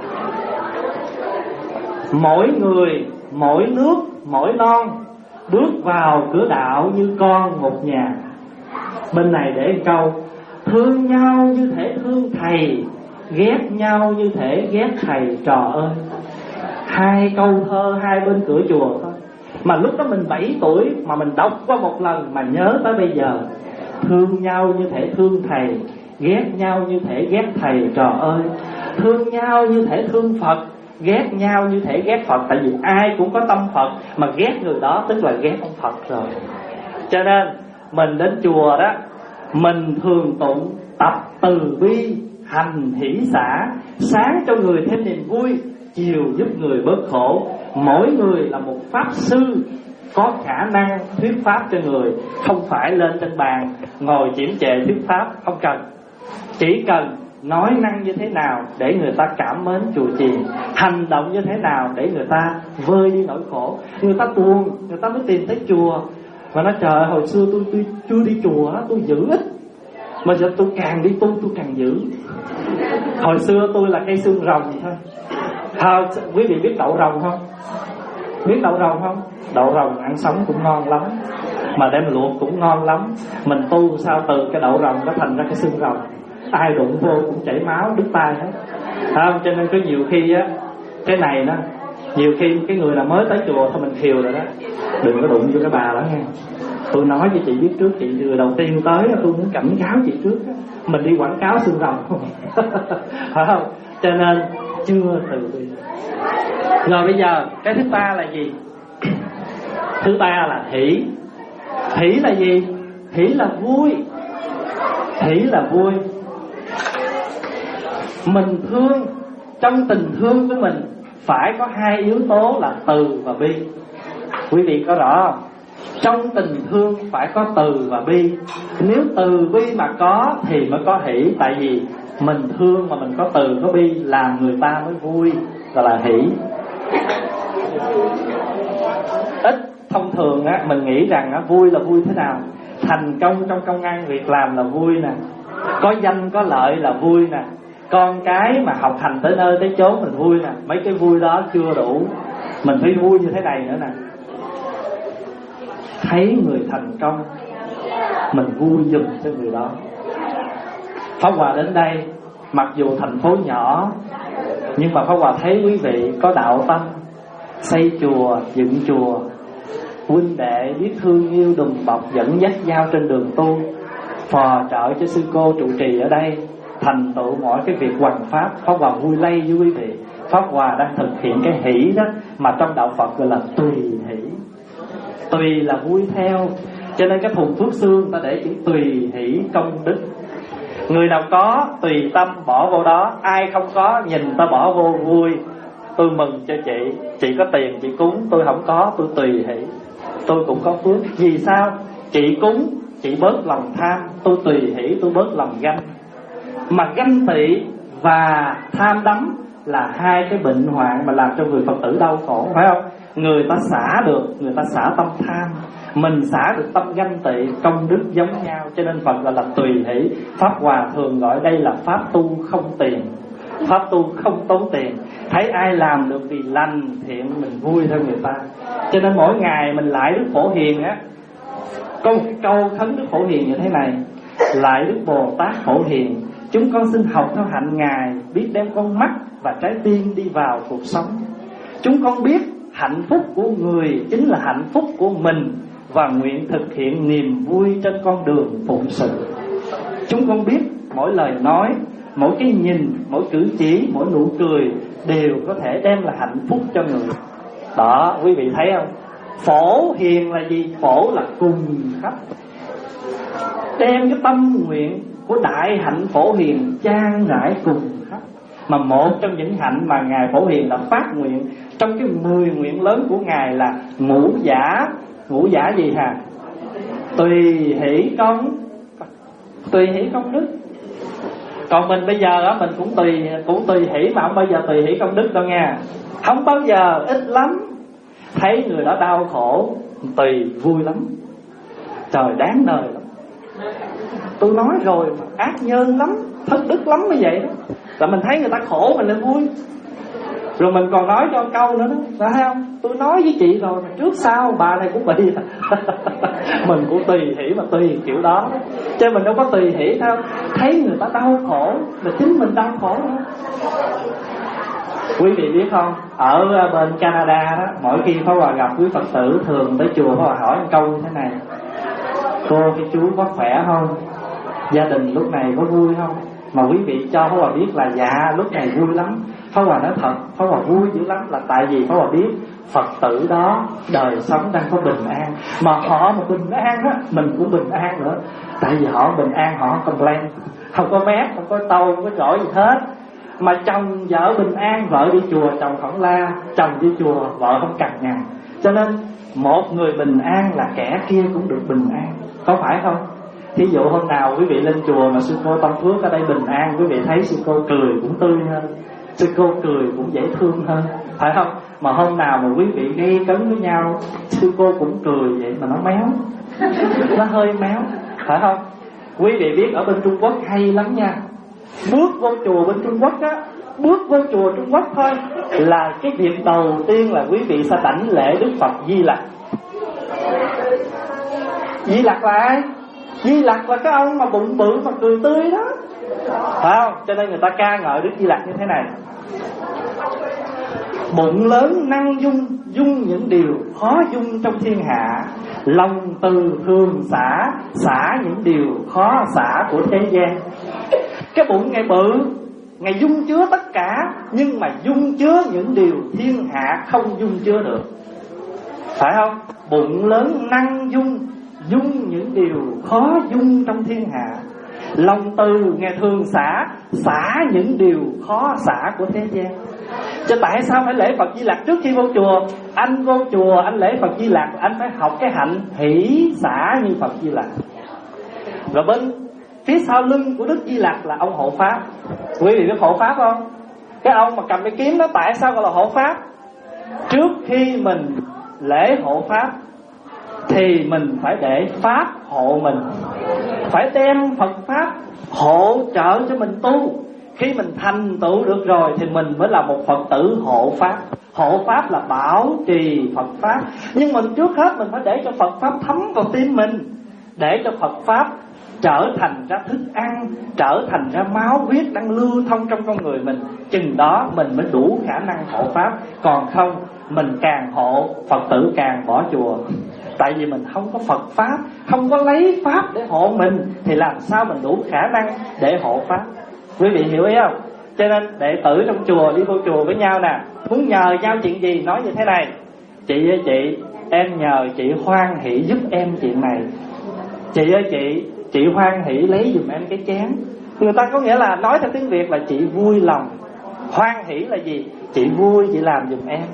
mỗi người, mỗi nước, mỗi non, bước vào cửa đạo như con một nhà. Bên này để câu: thương nhau như thể thương thầy, ghét nhau như thể ghét thầy trò ơi. Hai câu thơ hai bên cửa chùa thôi, mà lúc đó mình bảy tuổi mà mình đọc qua một lần mà nhớ tới bây giờ. Thương nhau như thể thương thầy, ghét nhau như thể ghét thầy trò ơi. Thương nhau như thể thương Phật, ghét nhau như thể ghét Phật. Tại vì ai cũng có tâm Phật, mà ghét người đó tức là ghét ông Phật rồi. Cho nên mình đến chùa đó, mình thường tụng tập từ bi, hành hỷ xả, sáng cho người thêm niềm vui, chiều giúp người bớt khổ. Mỗi người là một pháp sư có khả năng thuyết pháp cho người, không phải lên trên bàn ngồi chiếm trệ thuyết pháp, không cần. Chỉ cần nói năng như thế nào để người ta cảm mến chùa chiền, hành động như thế nào để người ta vơi đi nỗi khổ. Người ta buồn, người ta mới tìm tới chùa. Mà nói trời, hồi xưa tôi, tôi chưa đi chùa đó, tôi giữ ít, mà giờ tôi càng đi tu tôi càng giữ. Hồi xưa tôi là cây xương rồng thôi. À, quý vị biết đậu rồng không? Biết đậu rồng không? Đậu rồng ăn sống cũng ngon lắm, mà đem luộc cũng ngon lắm. Mình tu sao từ cái đậu rồng nó thành ra cái xương rồng, ai đụng vô cũng chảy máu đứt tay hết. À, cho nên có nhiều khi á, cái này đó, nhiều khi cái người nào mới tới chùa thôi mình khiều rồi đó, đừng có đụng vô cái bà đó nghe. Tôi nói với chị biết trước, chị người đầu tiên tới tôi muốn cảnh cáo chị trước, mình đi quảng cáo xương rồng phải không? Cho nên chưa từ bi. Rồi bây giờ cái thứ ba là gì? Thứ ba là hỷ. Hỷ là gì? Hỷ là vui. Hỷ là vui. Mình thương, trong tình thương của mình phải có hai yếu tố là từ và bi. Quý vị có rõ không? Trong tình thương phải có từ và bi. Nếu từ bi mà có thì mới có hỷ. Tại vì mình thương mà mình có từ có bi, làm người ta mới vui, gọi là hỷ. Ít thông thường á, mình nghĩ rằng á, vui là vui thế nào? Thành công trong công ăn việc làm là vui nè, có danh có lợi là vui nè, con cái mà học hành tới nơi tới chốn mình vui nè. Mấy cái vui đó chưa đủ, mình phải vui như thế này nữa nè. Thấy người thành công mình vui giùm cho người đó. Pháp Hòa đến đây, mặc dù thành phố nhỏ, nhưng mà Pháp Hòa thấy quý vị có đạo tâm, xây chùa, dựng chùa, huynh đệ biết thương yêu đùm bọc, dẫn dắt nhau trên đường tu, phò trợ cho sư cô trụ trì ở đây, thành tựu mọi cái việc hoằng pháp. Pháp Hòa vui lây với quý vị. Pháp Hòa đang thực hiện cái hỷ đó mà trong đạo Phật gọi là tùy hỷ. Tùy là vui theo, cho nên cái thùng phước xương ta để chữ tùy hỷ công đức. Người nào có tùy tâm bỏ vô đó, ai không có nhìn ta bỏ vô vui. Tôi mừng cho chị, chị có tiền chị cúng, tôi không có tôi tùy hỷ, tôi cũng có phước. Vì sao? Chị cúng, chị bớt lòng tham, tôi tùy hỷ, tôi bớt lòng ganh. Mà ganh tị và tham đắm là hai cái bệnh hoạn mà làm cho người Phật tử đau khổ, phải không? Người ta xả được, người ta xả tâm tham, mình xả được tâm ganh tị, công đức giống nhau. Cho nên Phật gọi là tùy hỷ. Pháp Hòa thường gọi đây là pháp tu không tiền, pháp tu không tốn tiền. Thấy ai làm được vì lành thiện mình vui theo người ta. Cho nên mỗi ngày mình lại Đức Phổ Hiền á, có một cái câu khấn Đức Phổ Hiền như thế này: lại Đức Bồ Tát Phổ Hiền, chúng con xin học theo hạnh Ngài, biết đem con mắt và trái tim đi vào cuộc sống. Chúng con biết hạnh phúc của người chính là hạnh phúc của mình, và nguyện thực hiện niềm vui trên con đường phụng sự. Chúng con biết mỗi lời nói, mỗi cái nhìn, mỗi cử chỉ, mỗi nụ cười đều có thể đem là hạnh phúc cho người. Đó, quý vị thấy không? Phổ Hiền là gì? Phổ là cùng khắp, đem cái tâm nguyện của đại hạnh Phổ Hiền chan rải cùng khắp. Mà một trong những hạnh mà Ngài Phổ Hiền đã phát nguyện trong cái mười nguyện lớn của Ngài là ngũ giả. Ngũ giả gì hả? Tùy hỷ công, tùy hỷ công đức. Còn mình bây giờ á, mình cũng tùy cũng tùy hỷ mà không bao giờ tùy hỷ công đức đâu nha. Không bao giờ, ít lắm. Thấy người đó đau khổ tùy vui lắm. Trời, đáng đời lắm. Tôi nói rồi, ác nhân lắm, thất đức lắm như vậy đó. Là mình thấy người ta khổ mình lại vui. Rồi mình còn nói cho câu nữa đó, phải không? Tôi nói với chị rồi, mà trước sau bà này cũng bị. Mình cũng tùy hỷ mà tùy kiểu đó. Chứ mình đâu có tùy hỷ đâu. Thấy người ta đau khổ là chính mình đau khổ đó. Quý vị biết không, ở bên Canada đó, mỗi khi Pháp Hòa gặp quý Phật tử thường tới chùa, Pháp Hòa hỏi một câu như thế này: cô cái chú có khỏe không? Gia đình lúc này có vui không? Mà quý vị cho Pháp Hòa biết là dạ lúc này vui lắm. Pháp Hòa nói thật, Pháp Hòa vui dữ lắm. Là tại vì Pháp Hòa biết Phật tử đó đời sống đang có bình an. Mà họ mà bình an á, mình cũng bình an nữa. Tại vì họ bình an, họ không complain, không có mép, không có tâu, không có giỏi gì hết. Mà chồng vợ bình an, vợ đi chùa chồng không la, chồng đi chùa vợ không cằn nhằn. Cho nên một người bình an là kẻ kia cũng được bình an, có phải không? Thí dụ hôm nào quý vị lên chùa mà sư cô Tâm Phước ở đây bình an, quý vị thấy sư cô cười cũng tươi hơn, sư cô cười cũng dễ thương hơn, phải không? Mà hôm nào mà quý vị gây cấn với nhau, sư cô cũng cười vậy mà nó méo, nó hơi méo, phải không? Quý vị biết ở bên Trung Quốc hay lắm nha. Bước vô chùa bên Trung Quốc á, bước vô chùa Trung Quốc thôi là cái việc đầu tiên là quý vị sẽ đảnh lễ Đức Phật Di Lặc. Di Lặc là ai? Di Lặc là cái ông mà bụng bự mà cười tươi đó, phải không? Cho nên người ta ca ngợi Đức Di Lặc như thế này: bụng lớn năng dung, dung những điều khó dung trong thiên hạ. Lòng từ thường xả, xả những điều khó xả của thế gian. Cái bụng ngày bự Ngài dung chứa tất cả, nhưng mà dung chứa những điều thiên hạ không dung chứa được, phải không? Bụng lớn năng dung, dung những điều khó dung trong thiên hạ. Lòng từ Ngài thường xả, xả những điều khó xả của thế gian. Chứ tại sao phải lễ Phật Di Lặc? Trước khi vô chùa, anh vô chùa anh lễ Phật Di Lặc, anh phải học cái hạnh hỷ xả như Phật Di Lặc. Rồi bên phía sau lưng của Đức Di Lặc là ông hộ pháp. Quý vị biết hộ pháp không? Cái ông mà cầm cái kiếm đó, tại sao gọi là hộ pháp? Trước khi mình lễ hộ pháp thì mình phải để pháp hộ mình, phải đem Phật pháp hỗ trợ cho mình tu. Khi mình thành tựu được rồi thì mình mới là một Phật tử hộ pháp. Hộ pháp là bảo trì Phật pháp, nhưng mình trước hết mình phải để cho Phật pháp thấm vào tim mình, để cho Phật pháp trở thành ra thức ăn, trở thành ra máu huyết đang lưu thông trong con người mình. Chừng đó mình mới đủ khả năng hộ pháp. Còn không, mình càng hộ, Phật tử càng bỏ chùa. Tại vì mình không có Phật pháp, không có lấy pháp để hộ mình, thì làm sao mình đủ khả năng để hộ pháp? Quý vị hiểu ý không? Cho nên đệ tử trong chùa đi vô chùa với nhau nè, muốn nhờ nhau chuyện gì nói như thế này: chị ơi chị, em nhờ chị hoan hỷ giúp em chuyện này. Chị ơi chị, chị hoan hỷ lấy giùm em cái chén. Người ta có nghĩa là nói theo tiếng Việt là chị vui lòng. Hoan hỷ là gì? Chị vui, chị làm giùm em.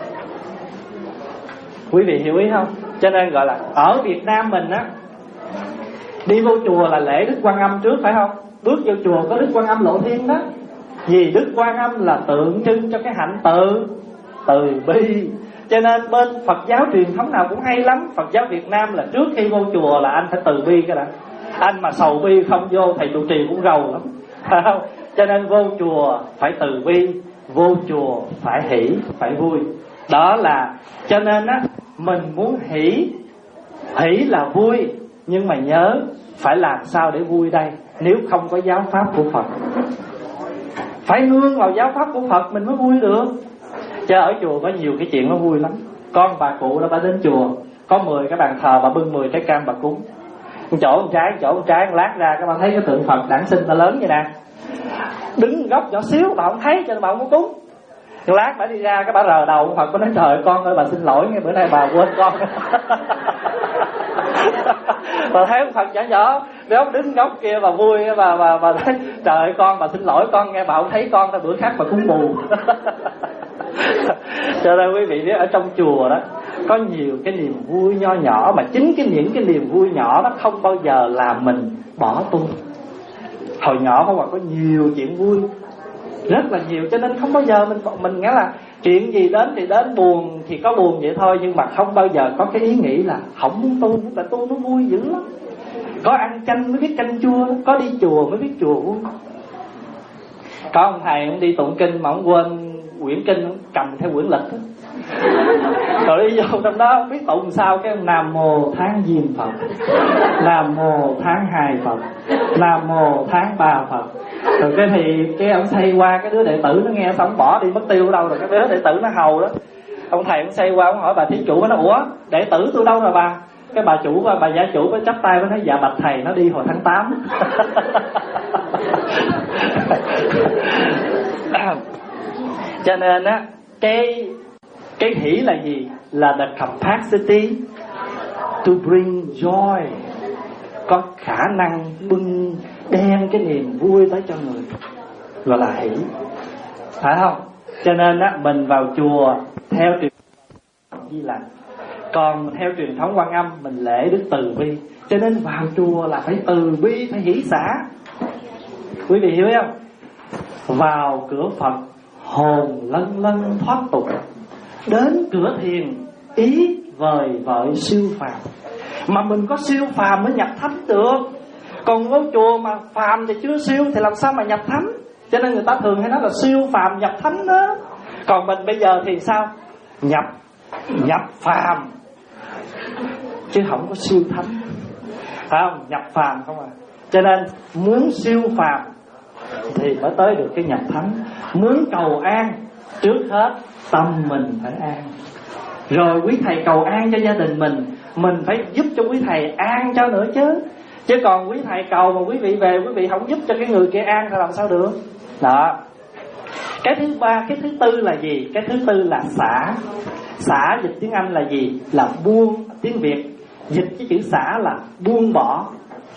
Quý vị hiểu ý không? Cho nên gọi là ở Việt Nam mình á, đi vô chùa là lễ Đức Quan Âm trước, phải không? Bước vô chùa có Đức Quan Âm Lộ Thiên đó. Vì Đức Quan Âm là tượng trưng cho cái hạnh từ từ bi. Cho nên bên Phật giáo truyền thống nào cũng hay lắm. Phật giáo Việt Nam là trước khi vô chùa là anh phải từ bi cái đã. Anh mà sầu bi không vô, thầy trụ trì cũng rầu lắm, phải không? Cho nên vô chùa phải từ bi, vô chùa phải hỷ, phải vui. Đó là, cho nên á, mình muốn hỷ, hỷ là vui, nhưng mà nhớ phải làm sao để vui đây. Nếu không có giáo pháp của Phật, phải nương vào giáo pháp của Phật mình mới vui được. Chứ ở chùa có nhiều cái chuyện nó vui lắm. Con bà cụ đó, bà đến chùa có mười cái bàn thờ, bà bưng mười trái cam bà cúng. Chỗ một trái, chỗ một trái, lát ra các bạn thấy cái tượng Phật đản sinh ta lớn vậy nè, đứng góc nhỏ xíu bà không thấy, cho nên bà không có cúng. Lát bà đi ra cái bà rờ đầu Phật, bà nói trời con ơi bà xin lỗi nghe, bữa nay bà quên con. Bà thấy ông Phật nhỏ nhỏ nếu đứng góc kia bà vui, bà bà bà thấy trời con bà xin lỗi con nghe, bà không thấy con, ta bữa khác bà cúng bù. Cho nên quý vị biết ở trong chùa đó có nhiều cái niềm vui nho nhỏ, mà chính cái những cái niềm vui nhỏ đó không bao giờ làm mình bỏ tu. Hồi nhỏ không mà có nhiều chuyện vui, rất là nhiều, cho nên không bao giờ mình mình nghĩa là chuyện gì đến thì đến, buồn thì có buồn vậy thôi, nhưng mà không bao giờ có cái ý nghĩ là không muốn tu, tại tu nó vui dữ lắm. Có ăn chanh mới biết chanh chua, có đi chùa mới biết chùa vui. Có ông thầy ông đi tụng kinh mà ông quên quyển kinh, ông cầm theo quyển lịch đó. Rồi đi vô trong đó không biết tụng sao, cái Nam Mô Tháng Diêm Phật, Nam Mô Tháng Hai Phật, Nam Mô Tháng Ba Phật. Rồi cái thì cái ông xây qua, cái đứa đệ tử nó nghe xong bỏ đi mất tiêu ở đâu rồi, cái đứa đệ tử nó hầu đó. Ông thầy ông xây qua, ông hỏi bà thí chủ, nó ủa đệ tử tôi đâu rồi bà? Cái bà chủ, bà gia chủ mới chắp tay với nói dạ bạch thầy nó đi hồi tháng tám. Cho nên á, cái cái hỷ là gì? Là the capacity to bring joy, có khả năng bưng đem cái niềm vui tới cho người, gọi là hỷ, phải không? Cho nên á, mình vào chùa theo truyền thống Di Lặc, còn theo truyền thống Quan Âm mình lễ Đức Từ Bi. Cho nên vào chùa là phải từ bi, phải hỷ xả. Quý vị hiểu không? Vào cửa Phật hồn lân lân thoát tục, đến cửa thiền ý vời vợi siêu phàm. Mà mình có siêu phàm mới nhập thánh được. Còn vô chùa mà phàm thì chưa siêu thì làm sao mà nhập thánh? Cho nên người ta thường hay nói là siêu phàm nhập thánh đó. Còn mình bây giờ thì sao? Nhập nhập phàm chứ không có siêu thánh, phải không? Nhập phàm không à. Cho nên muốn siêu phàm thì mới tới được cái nhập thánh. Muốn cầu an, trước hết tâm mình phải an. Rồi quý thầy cầu an cho gia đình mình, mình phải giúp cho quý thầy an cho nữa chứ. Chứ còn quý thầy cầu mà quý vị về quý vị không giúp cho cái người kia an thì làm sao được? Đó. Cái thứ ba, cái thứ tư là gì? Cái thứ tư là xả. Xả dịch tiếng Anh là gì? Là buông. Tiếng Việt dịch cái chữ xả là buông bỏ.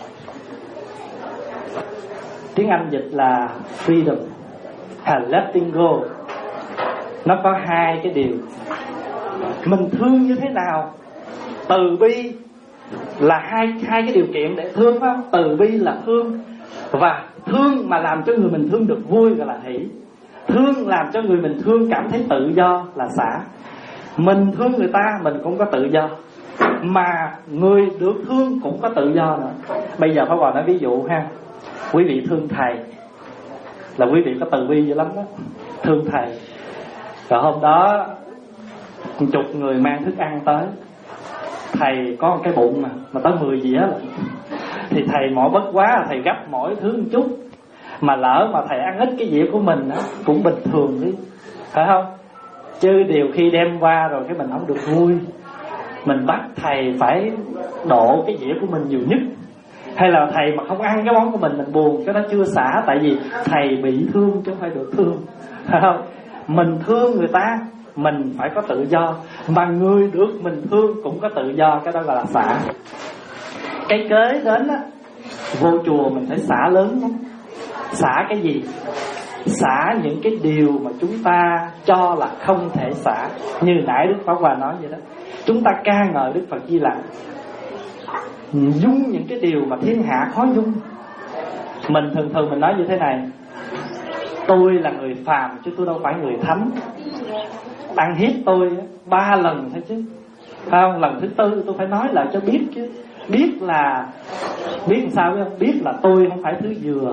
Tiếng Anh dịch là freedom hay letting go. Nó có hai cái điều. Mình thương như thế nào? Từ bi là hai hai cái điều kiện để thương, phải không? Từ bi là thương, và thương mà làm cho người mình thương được vui gọi là hỷ. Thương làm cho người mình thương cảm thấy tự do là xả. Mình thương người ta mình cũng có tự do, mà người được thương cũng có tự do nữa. Bây giờ phải gọi nói ví dụ ha. Quý vị thương thầy là quý vị có từ bi dữ lắm đó. Thương thầy. Rồi hôm đó chục người mang thức ăn tới, thầy có một cái bụng mà mà tới mười dĩa rồi, thì thầy mỏi bất quá, thầy gấp mỗi thứ một chút. Mà lỡ mà thầy ăn ít cái dĩa của mình á cũng bình thường đi, phải không? Chứ điều khi đem qua rồi cái mình không được vui, mình bắt thầy phải độ cái dĩa của mình nhiều nhất. Hay là thầy mà không ăn cái món của mình mình buồn, cái đó chưa xả. Tại vì thầy bị thương chứ không phải được thương, phải không? Mình thương người ta mình phải có tự do, mà người được mình thương cũng có tự do. Cái đó gọi là xả. Cái kế đến á, vô chùa mình phải xả lớn lắm. Xả cái gì? Xả những cái điều mà chúng ta cho là không thể xả. Như nãy Đức Pháp Hòa nói vậy đó. Chúng ta ca ngợi Đức Phật Di Lặc, dung những cái điều mà thiên hạ khó dung. Mình thường thường mình nói như thế này: tôi là người phàm chứ tôi đâu phải người thánh. Ăn hiếp tôi ba lần thôi chứ, phải không? Lần thứ tư tôi phải nói lại cho biết chứ. Biết là biết làm sao không? Biết là tôi không phải thứ dừa.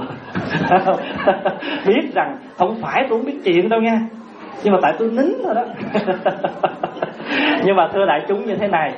Biết rằng không phải tôi không biết chuyện đâu nha, nhưng mà tại tôi nín rồi đó. Nhưng mà thưa đại chúng như thế này,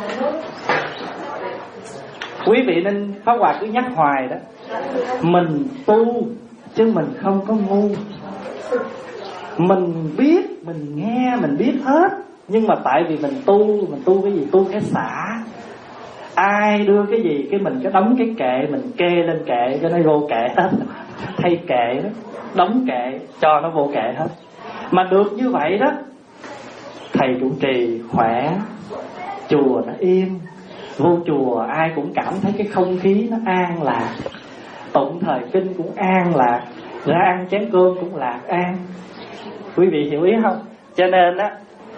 quý vị nên Pháp Hòa cứ nhắc hoài đó, mình tu chứ mình không có ngu. Mình biết, mình nghe, mình biết hết, nhưng mà tại vì mình tu, mình tu cái gì? Tu cái xả. Ai đưa cái gì cái mình cái đóng cái kệ, mình kê lên kệ cho nó vô kệ hết. Thay kệ đó, đóng kệ cho nó vô kệ hết. Mà được như vậy đó, thầy trụ trì khỏe, chùa nó yên. Vô chùa ai cũng cảm thấy cái không khí nó an lạc, tụng thời kinh cũng an lạc, ra ăn chén cơm cũng lạc an. Quý vị hiểu ý không? Cho nên á,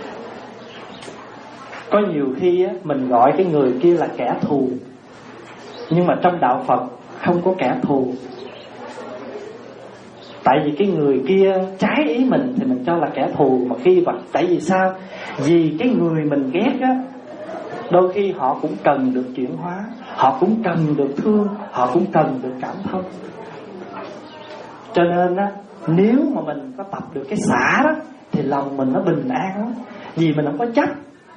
có nhiều khi á, mình gọi cái người kia là kẻ thù, nhưng mà trong đạo Phật không có kẻ thù. Tại vì cái người kia trái ý mình thì mình cho là kẻ thù. Mà khi mà tại vì sao? Vì cái người mình ghét á, đôi khi họ cũng cần được chuyển hóa, họ cũng cần được thương, họ cũng cần được cảm thông. Cho nên á, nếu mà mình có tập được cái xả đó thì lòng mình nó bình an lắm. Vì mình không có chấp.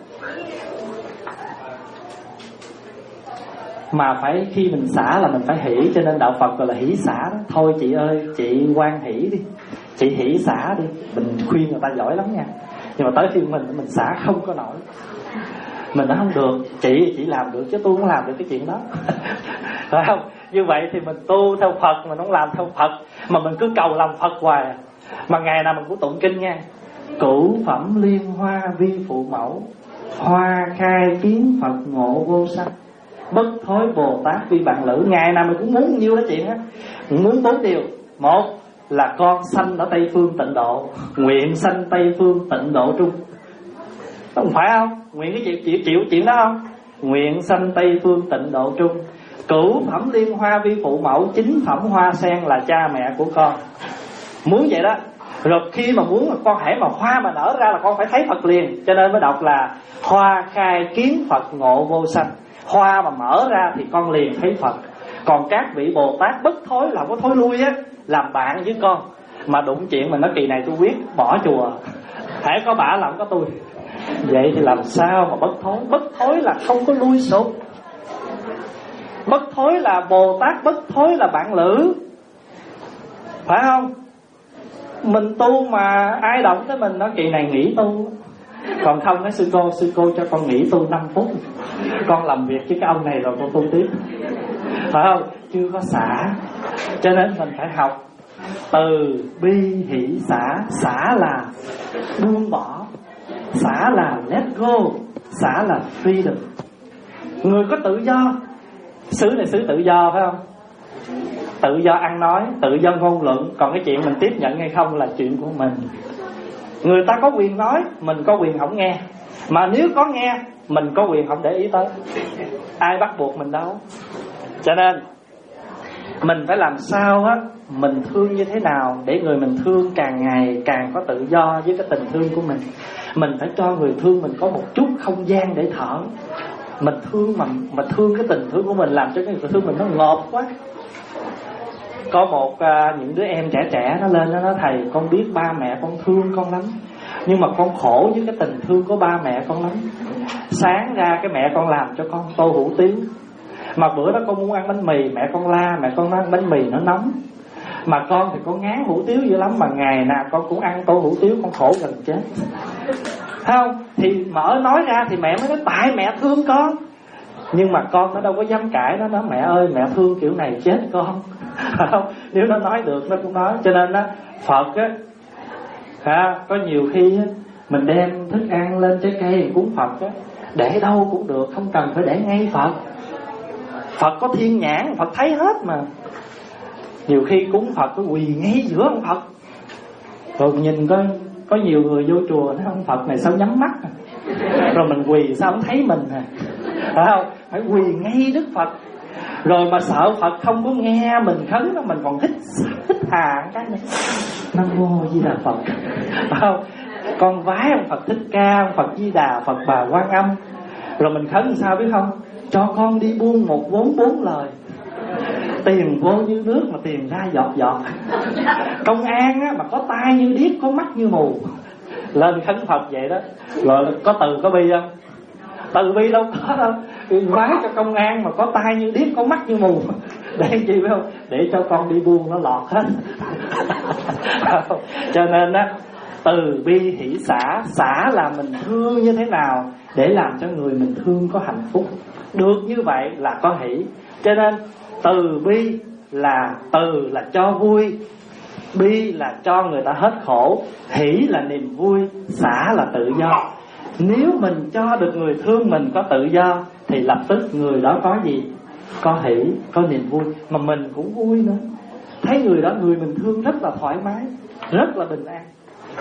Mà phải khi mình xả là mình phải hỷ. Cho nên đạo Phật gọi là hỷ xả đó. Thôi chị ơi, chị quan hỷ đi, chị hỷ xả đi. Mình khuyên người ta giỏi lắm nha, nhưng mà tới khi mình mình xả không có nổi. Mình nói không được, chị chỉ làm được chứ tôi không làm được cái chuyện đó. Phải không? Như vậy thì mình tu theo Phật, mình không làm theo Phật, mà mình cứ cầu làm Phật hoài. Mà ngày nào mình cũng tụng kinh nha: cửu phẩm liên hoa vi phụ mẫu, hoa khai kiến Phật ngộ vô sanh, bất thối Bồ Tát vi bạn lữ. Ngày nào mình cũng muốn nhiêu đó chuyện á. Muốn bốn điều. Một là con sanh ở Tây Phương tịnh độ, nguyện sanh Tây Phương tịnh độ trung. Không phải không? Nguyện cái chịu, chịu, chịu chuyện đó không? Nguyện sanh Tây Phương tịnh độ trung. Cửu phẩm liên hoa vi phụ mẫu, chính phẩm hoa sen là cha mẹ của con. Muốn vậy đó. Rồi khi mà muốn là con hãy mà hoa mà nở ra là con phải thấy Phật liền. Cho nên mới đọc là hoa khai kiến Phật ngộ vô sanh. Hoa mà mở ra thì con liền thấy Phật. Còn các vị Bồ Tát bất thối là không có thối lui á, làm bạn với con. Mà đụng chuyện mà nói kỳ này tôi quyết bỏ chùa, hãy có bả là không có tôi. Vậy thì làm sao mà bất thối? Bất thối là không có lui sụp. Bất thối là Bồ Tát, bất thối là bạn lữ, phải không? Mình tu mà ai động tới mình nói kỳ này nghỉ tu. Còn không nói sư cô, sư cô cho con nghỉ tu năm phút, con làm việc với cái ông này rồi con tu tiếp, phải không? Chưa có xả. Cho nên mình phải học Từ bi hỷ xả. Xả là buông bỏ, xả là let go, xả là freedom. Người có tự do, xứ này xứ tự do phải không? Tự do ăn nói, tự do ngôn luận. Còn cái chuyện mình tiếp nhận hay không là chuyện của mình. Người ta có quyền nói, mình có quyền không nghe. Mà nếu có nghe, mình có quyền không để ý tới. Ai bắt buộc mình đâu. Cho nên mình phải làm sao á, mình thương như thế nào để người mình thương càng ngày càng có tự do với cái tình thương của mình. Mình phải cho người thương mình có một chút không gian để thở. Mình thương mà, mà thương cái tình thương của mình làm cho cái người thương mình nó ngọt quá. Có một uh, những đứa em trẻ trẻ nó lên nó nói: thầy, con biết ba mẹ con thương con lắm, nhưng mà con khổ với cái tình thương của ba mẹ con lắm. Sáng ra cái mẹ con làm cho con tô hủ tiếu, mà bữa đó con muốn ăn bánh mì, mẹ con la, mẹ con nói bánh mì nó nóng. Mà con thì con ngán hủ tiếu dữ lắm, mà ngày nào con cũng ăn tô hủ tiếu, con khổ gần chết. Thấy không? Thì mở nói ra thì mẹ mới nói tại mẹ thương con. Nhưng mà con nó đâu có dám cãi. Nó nói: mẹ ơi, mẹ thương kiểu này chết con. Không? Nếu nó nói được nó cũng nói. Cho nên á, Phật á, ha, có nhiều khi á, mình đem thức ăn lên trái cây cúng Phật á, để đâu cũng được, không cần phải để ngay Phật. Phật có thiên nhãn, Phật thấy hết mà. Nhiều khi cúng Phật có quỳ ngay giữa ông Phật. Rồi nhìn có có nhiều người vô chùa nói: ông Phật này sao nhắm mắt à? Rồi mình quỳ sao không thấy mình à? Phải không? Phải quỳ ngay Đức Phật. Rồi mà sợ Phật không có nghe mình khấn, mình còn hít hít hà cái này: Nam Mô Di Đà Phật. Phải không? Con vái ông Phật Thích Ca, ông Phật Di Đà, Phật Bà Quan Âm. Rồi mình khấn sao biết không? Cho con đi buông một vốn bốn lời. Tiền vô như nước mà tiền ra giọt giọt. Công an á, mà có tai như điếc, có mắt như mù. Lên khấn Phật vậy đó. Rồi có từ có bi không? Từ bi đâu có đâu. Vái cho công an mà có tai như điếc, có mắt như mù. Để chi biết không? Để cho con đi buông nó lọt hết. Cho nên á, từ bi hỷ xả. Xả là mình thương như thế nào để làm cho người mình thương có hạnh phúc. Được như vậy là có hỷ. Cho nên từ bi là từ là cho vui, bi là cho người ta hết khổ, hỷ là niềm vui, xả là tự do. Nếu mình cho được người thương mình có tự do thì lập tức người đó có gì? Có hỷ, có niềm vui. Mà mình cũng vui nữa. Thấy người đó, người mình thương rất là thoải mái, rất là bình an.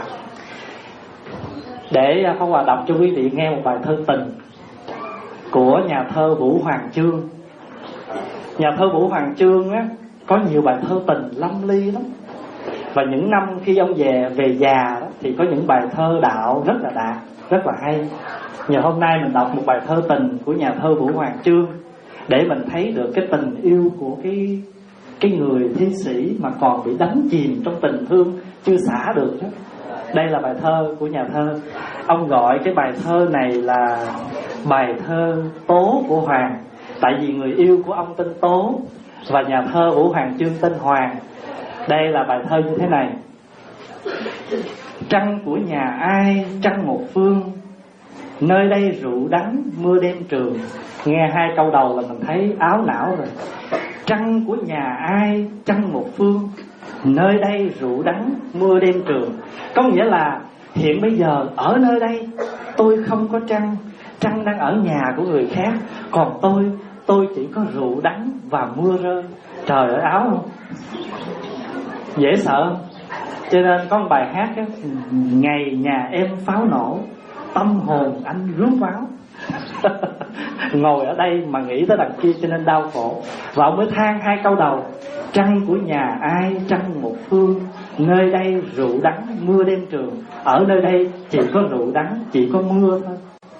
Để Pháp Hòa đọc cho quý vị nghe một bài thơ tình của nhà thơ Vũ Hoàng Chương. Nhà thơ Vũ Hoàng Chương á, có nhiều bài thơ tình lâm ly lắm. Và những năm khi ông về về già đó, thì có những bài thơ đạo rất là đạt, rất là hay. Nhờ hôm nay mình đọc một bài thơ tình của nhà thơ Vũ Hoàng Chương để mình thấy được cái tình yêu của cái cái người thi sĩ mà còn bị đắm chìm trong tình thương chưa xả được đó. Đây là bài thơ của nhà thơ. Ông gọi cái bài thơ này là bài thơ Tố của Hoàng. Tại vì người yêu của ông tên Tố và nhà thơ Vũ Hoàng Chương tên Hoàng. Đây là bài thơ như thế này: Trăng của nhà ai trăng một phương, nơi đây rượu đắng mưa đêm trường. Nghe hai câu đầu là mình thấy áo não rồi. Trăng của nhà ai trăng một phương, nơi đây rượu đắng mưa đêm trường. Có nghĩa là hiện bây giờ ở nơi đây tôi không có trăng, trăng đang ở nhà của người khác, còn tôi tôi chỉ có rượu đắng và mưa rơi. Trời ơi, áo không? Dễ sợ không? Cho nên có một bài hát đó: ngày nhà em pháo nổ, tâm hồn anh rước pháo. Ngồi ở đây mà nghĩ tới đằng kia cho nên đau khổ. Và ông mới than hai câu đầu: trăng của nhà ai trăng một phương, nơi đây rượu đắng mưa đêm trường. Ở nơi đây chỉ có rượu đắng, chỉ có mưa thôi.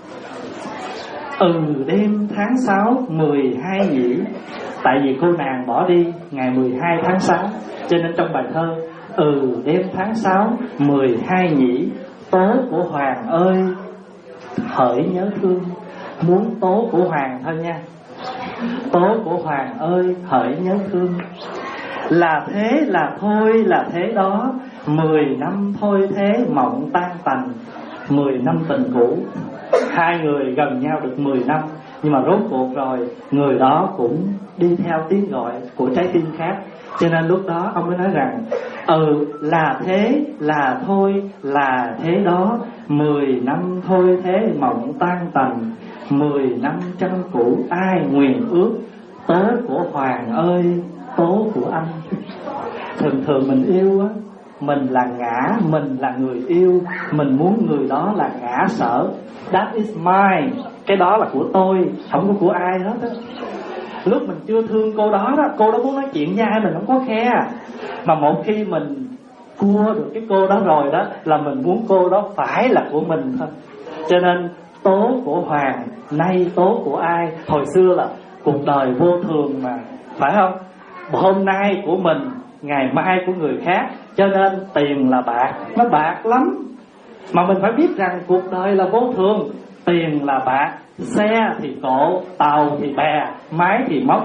Ừ đêm tháng sáu mười hai nhỉ. Tại vì cô nàng bỏ đi ngày mười hai tháng sáu, cho nên trong bài thơ ừ đêm tháng sáu mười hai nhỉ, tố của Hoàng ơi hỡi nhớ thương. Muốn tố của Hoàng thôi nha. Tố của Hoàng ơi hỡi nhớ thương. Là thế là thôi là thế đó, mười năm thôi thế mộng tan tành. Mười năm tình cũ. Hai người gần nhau được mười năm, nhưng mà rốt cuộc rồi người đó cũng đi theo tiếng gọi của trái tim khác. Cho nên lúc đó ông mới nói rằng ừ là thế, là thôi, là thế đó. Mười năm thôi thế mộng tan tành, mười năm trăng cũ ai nguyền ước. Tố của Hoàng ơi, tố của anh. Thường thường mình yêu á, mình là ngã, mình là người yêu, mình muốn người đó là ngã sở. That is mine, cái đó là của tôi, không có của ai hết á. Lúc mình chưa thương cô đó đó, cô đó muốn nói chuyện với ai mình không có khe. Mà một khi mình cua được cái cô đó rồi đó, là mình muốn cô đó phải là của mình thôi. Cho nên tố của Hoàng, nay tố của ai. Hồi xưa là cuộc đời vô thường mà, phải không? Hôm nay của mình, ngày mai của người khác. Cho nên tiền là bạc, nó bạc lắm. Mà mình phải biết rằng cuộc đời là vô thường. Tiền là bạc, xe thì cộ, tàu thì bè, máy thì móc.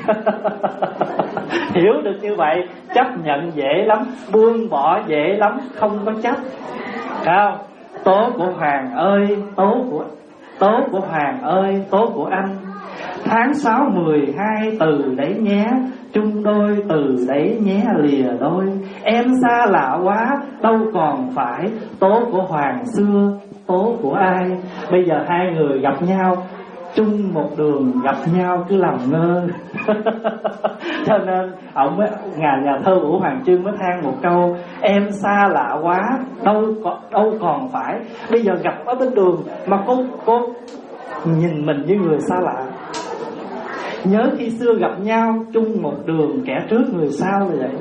Hiểu được như vậy, chấp nhận dễ lắm, buông bỏ dễ lắm, không có chấp. Không? Tố của Hoàng ơi, tố của tố của Hoàng ơi, tố của anh. Tháng sáu mười hai từ đấy nhé, chung đôi từ đấy nhé lìa đôi. Em xa lạ quá, đâu còn phải tố của Hoàng xưa, tố của ai. Bây giờ hai người gặp nhau, chung một đường gặp nhau cứ làm ngơ. Cho nên ông mới, ngài nhà thơ Vũ Hoàng Trương mới than một câu: em xa lạ quá, đâu còn, đâu còn phải. Bây giờ gặp ở bên đường mà cô cô nhìn mình như người xa lạ. Nhớ khi xưa gặp nhau, chung một đường kẻ trước người sau là vậy.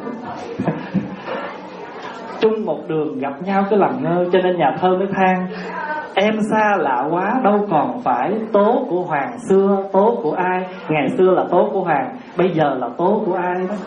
Chung một đường gặp nhau cứ làm ngơ. Cho nên nhà thơ mới than: em xa lạ quá, đâu còn phải tố của Hoàng xưa, tố của ai. Ngày xưa là tố của Hoàng, bây giờ là tố của ai đó.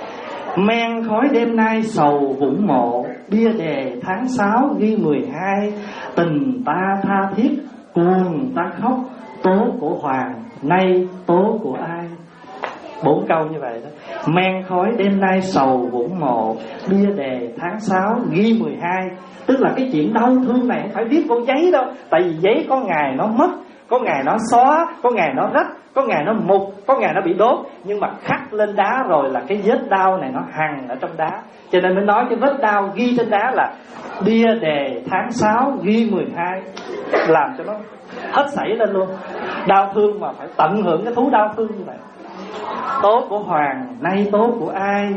Men khói đêm nay sầu vũng mộ, bia đề tháng sáu ghi mười hai. Tình ta tha thiết, cuồng ta khóc, tố của Hoàng, nay tố của ai. Bốn câu như vậy đó. Men khói đêm nay sầu vũng mộ, bia đề tháng sáu ghi mười hai. Tức là cái chuyện đau thương này không phải viết con giấy đâu. Tại vì giấy có ngày nó mất, có ngày nó xóa, có ngày nó rách, có ngày nó mục, có ngày nó bị đốt. Nhưng mà khắc lên đá rồi là cái vết đau này nó hằn ở trong đá. Cho nên mới nói cái vết đau ghi trên đá là bia đề tháng sáu ghi mười hai. Làm cho nó hết sảy lên luôn. Đau thương mà phải tận hưởng cái thú đau thương như vậy. Tố của Hoàng, nay tố của ai.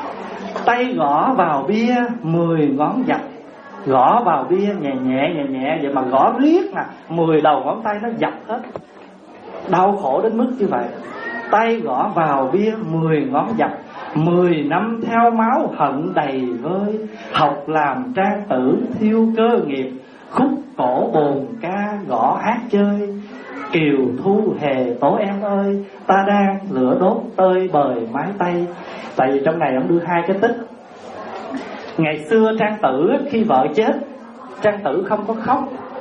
Tay gõ vào bia mười ngón dập. Gõ vào bia nhẹ nhẹ nhẹ nhẹ vậy mà gõ riết nè, mười đầu ngón tay nó dập hết. Đau khổ đến mức như vậy. Tay gõ vào bia mười ngón dập. Mười năm theo máu hận đầy vơi. Học làm trang tử thiêu cơ nghiệp. Khúc cổ bồn ca gõ hát chơi. Kiều thu hề tổ em ơi, ta đang lửa đốt tơi bời mái tây. Tại vì trong này ông đưa hai cái tích. Ngày xưa Trang Tử khi vợ chết, Trang Tử không có khóc,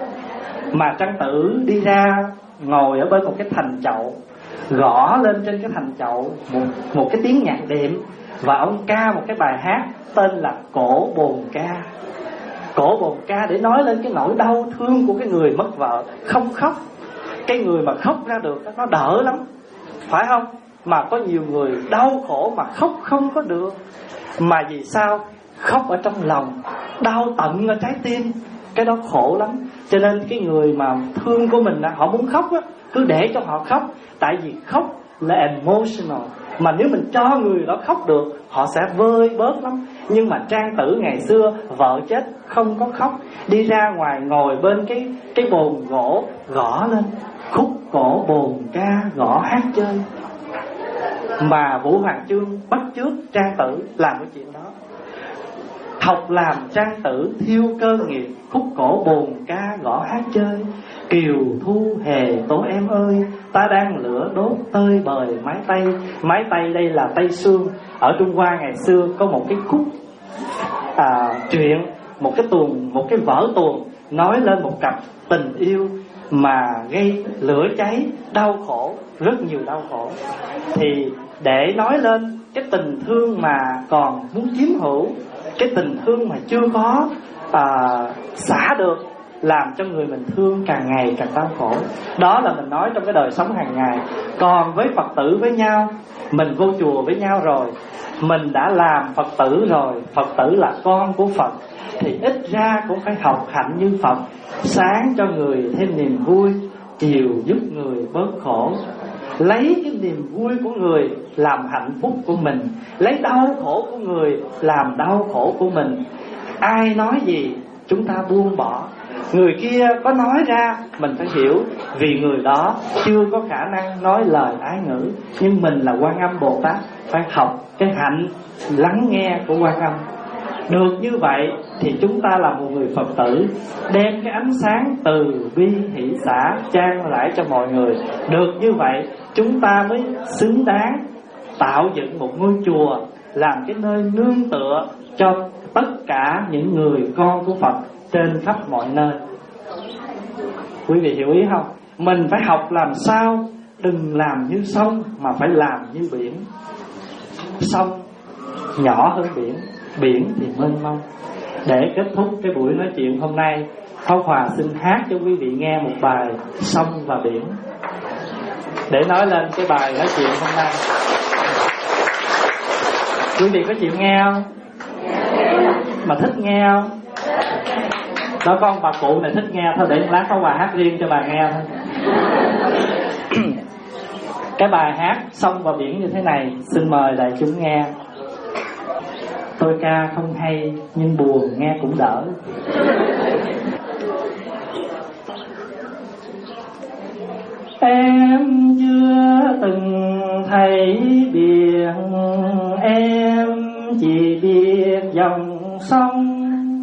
mà Trang Tử đi ra ngồi ở bên một cái thành chậu, gõ lên trên cái thành chậu một, một cái tiếng nhạc đệm. Và ông ca một cái bài hát tên là Cổ Bồn Ca. Cổ Bồn Ca để nói lên cái nỗi đau thương của cái người mất vợ. Không khóc, cái người mà khóc ra được nó đỡ lắm, phải không? Mà có nhiều người đau khổ mà khóc không có được. Mà vì sao? Khóc ở trong lòng, đau tận ở trái tim, cái đó khổ lắm. Cho nên cái người mà thương của mình họ muốn khóc á, cứ để cho họ khóc. Tại vì khóc là emotional, mà nếu mình cho người đó khóc được, họ sẽ vơi bớt lắm. Nhưng mà Trang Tử ngày xưa vợ chết không có khóc, đi ra ngoài ngồi bên cái cái bồn gỗ gõ lên khúc cổ bồn ca gõ hát chơi. Mà Vũ Hoàng Chương bắt chước Trang Tử làm cái chuyện đó. Học làm Trang Tử thiêu cơ nghiệp. Khúc cổ bồn ca gõ hát chơi. Kiều thu hề tổ em ơi, ta đang lửa đốt tơi bời mái tây. Mái tây đây là Tây Xương. Ở Trung Hoa ngày xưa có một cái khúc à, chuyện, một cái tuồng, một cái vở tuồng nói lên một cặp tình yêu mà gây lửa cháy, đau khổ, rất nhiều đau khổ. Thì để nói lên cái tình thương mà còn muốn chiếm hữu, cái tình thương mà chưa có à, xả được, làm cho người mình thương càng ngày càng đau khổ. Đó là mình nói trong cái đời sống hàng ngày. Còn với Phật tử với nhau, mình vô chùa với nhau rồi, mình đã làm Phật tử rồi, Phật tử là con của Phật, thì ít ra cũng phải học hạnh như Phật, sáng cho người thêm niềm vui, chiều giúp người bớt khổ. Lấy cái niềm vui của người làm hạnh phúc của mình, lấy đau khổ của người làm đau khổ của mình. Ai nói gì chúng ta buông bỏ. Người kia có nói ra mình phải hiểu, vì người đó chưa có khả năng nói lời ái ngữ. Nhưng mình là Quan Âm Bồ Tát, phải học cái hạnh lắng nghe của Quan Âm. Được như vậy thì chúng ta là một người Phật tử, đem cái ánh sáng từ bi hỷ xả trang lại cho mọi người. Được như vậy chúng ta mới xứng đáng tạo dựng một ngôi chùa, làm cái nơi nương tựa cho tất cả những người con của Phật trên khắp mọi nơi. Quý vị hiểu ý không? Mình phải học làm sao đừng làm như sông, mà phải làm như biển. Sông nhỏ hơn biển, biển thì mênh mông. Để kết thúc cái buổi nói chuyện hôm nay, Pháp Hòa xin hát cho quý vị nghe một bài Sông và Biển, để nói lên cái bài nói chuyện hôm nay. Quý vị có chịu nghe không? Mà thích nghe không? Đó, con bà cụ này thích nghe, thôi để lát Pháp Hòa hát riêng cho bà nghe thôi. Cái bài hát Sông và Biển như thế này, xin mời đại chúng nghe. Tôi ca không hay nhưng buồn nghe cũng đỡ. Em chưa từng thấy biển, em chỉ biết dòng sông,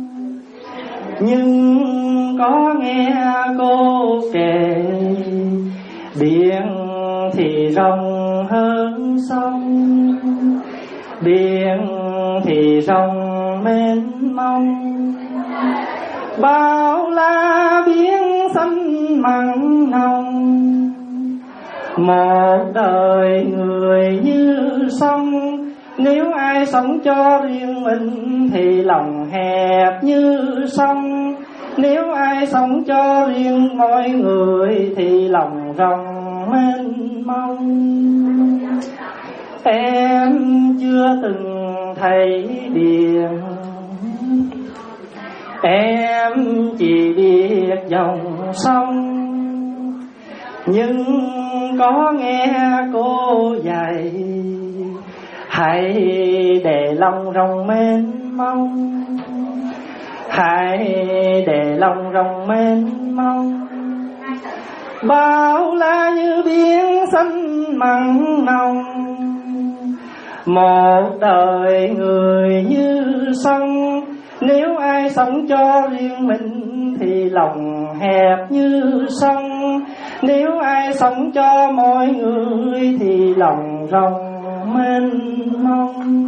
nhưng có nghe cô kể biển thì rộng hơn sông, biển thì rộng mênh mông. Bao la biển xanh mặn nồng, một đời người như sông. Nếu ai sống cho riêng mình thì lòng hẹp như sông, nếu ai sống cho riêng mọi người thì lòng rộng mênh mông. Em chưa từng thấy biển, em chỉ biết dòng sông, nhưng có nghe cô dạy hãy để lòng rộng mênh mông, hãy để lòng rộng mênh mông. Bao la như biển xanh mặn nồng, một đời người như sông. Nếu ai sống cho riêng mình thì lòng hẹp như sông, nếu ai sống cho mọi người thì lòng rộng mênh mông.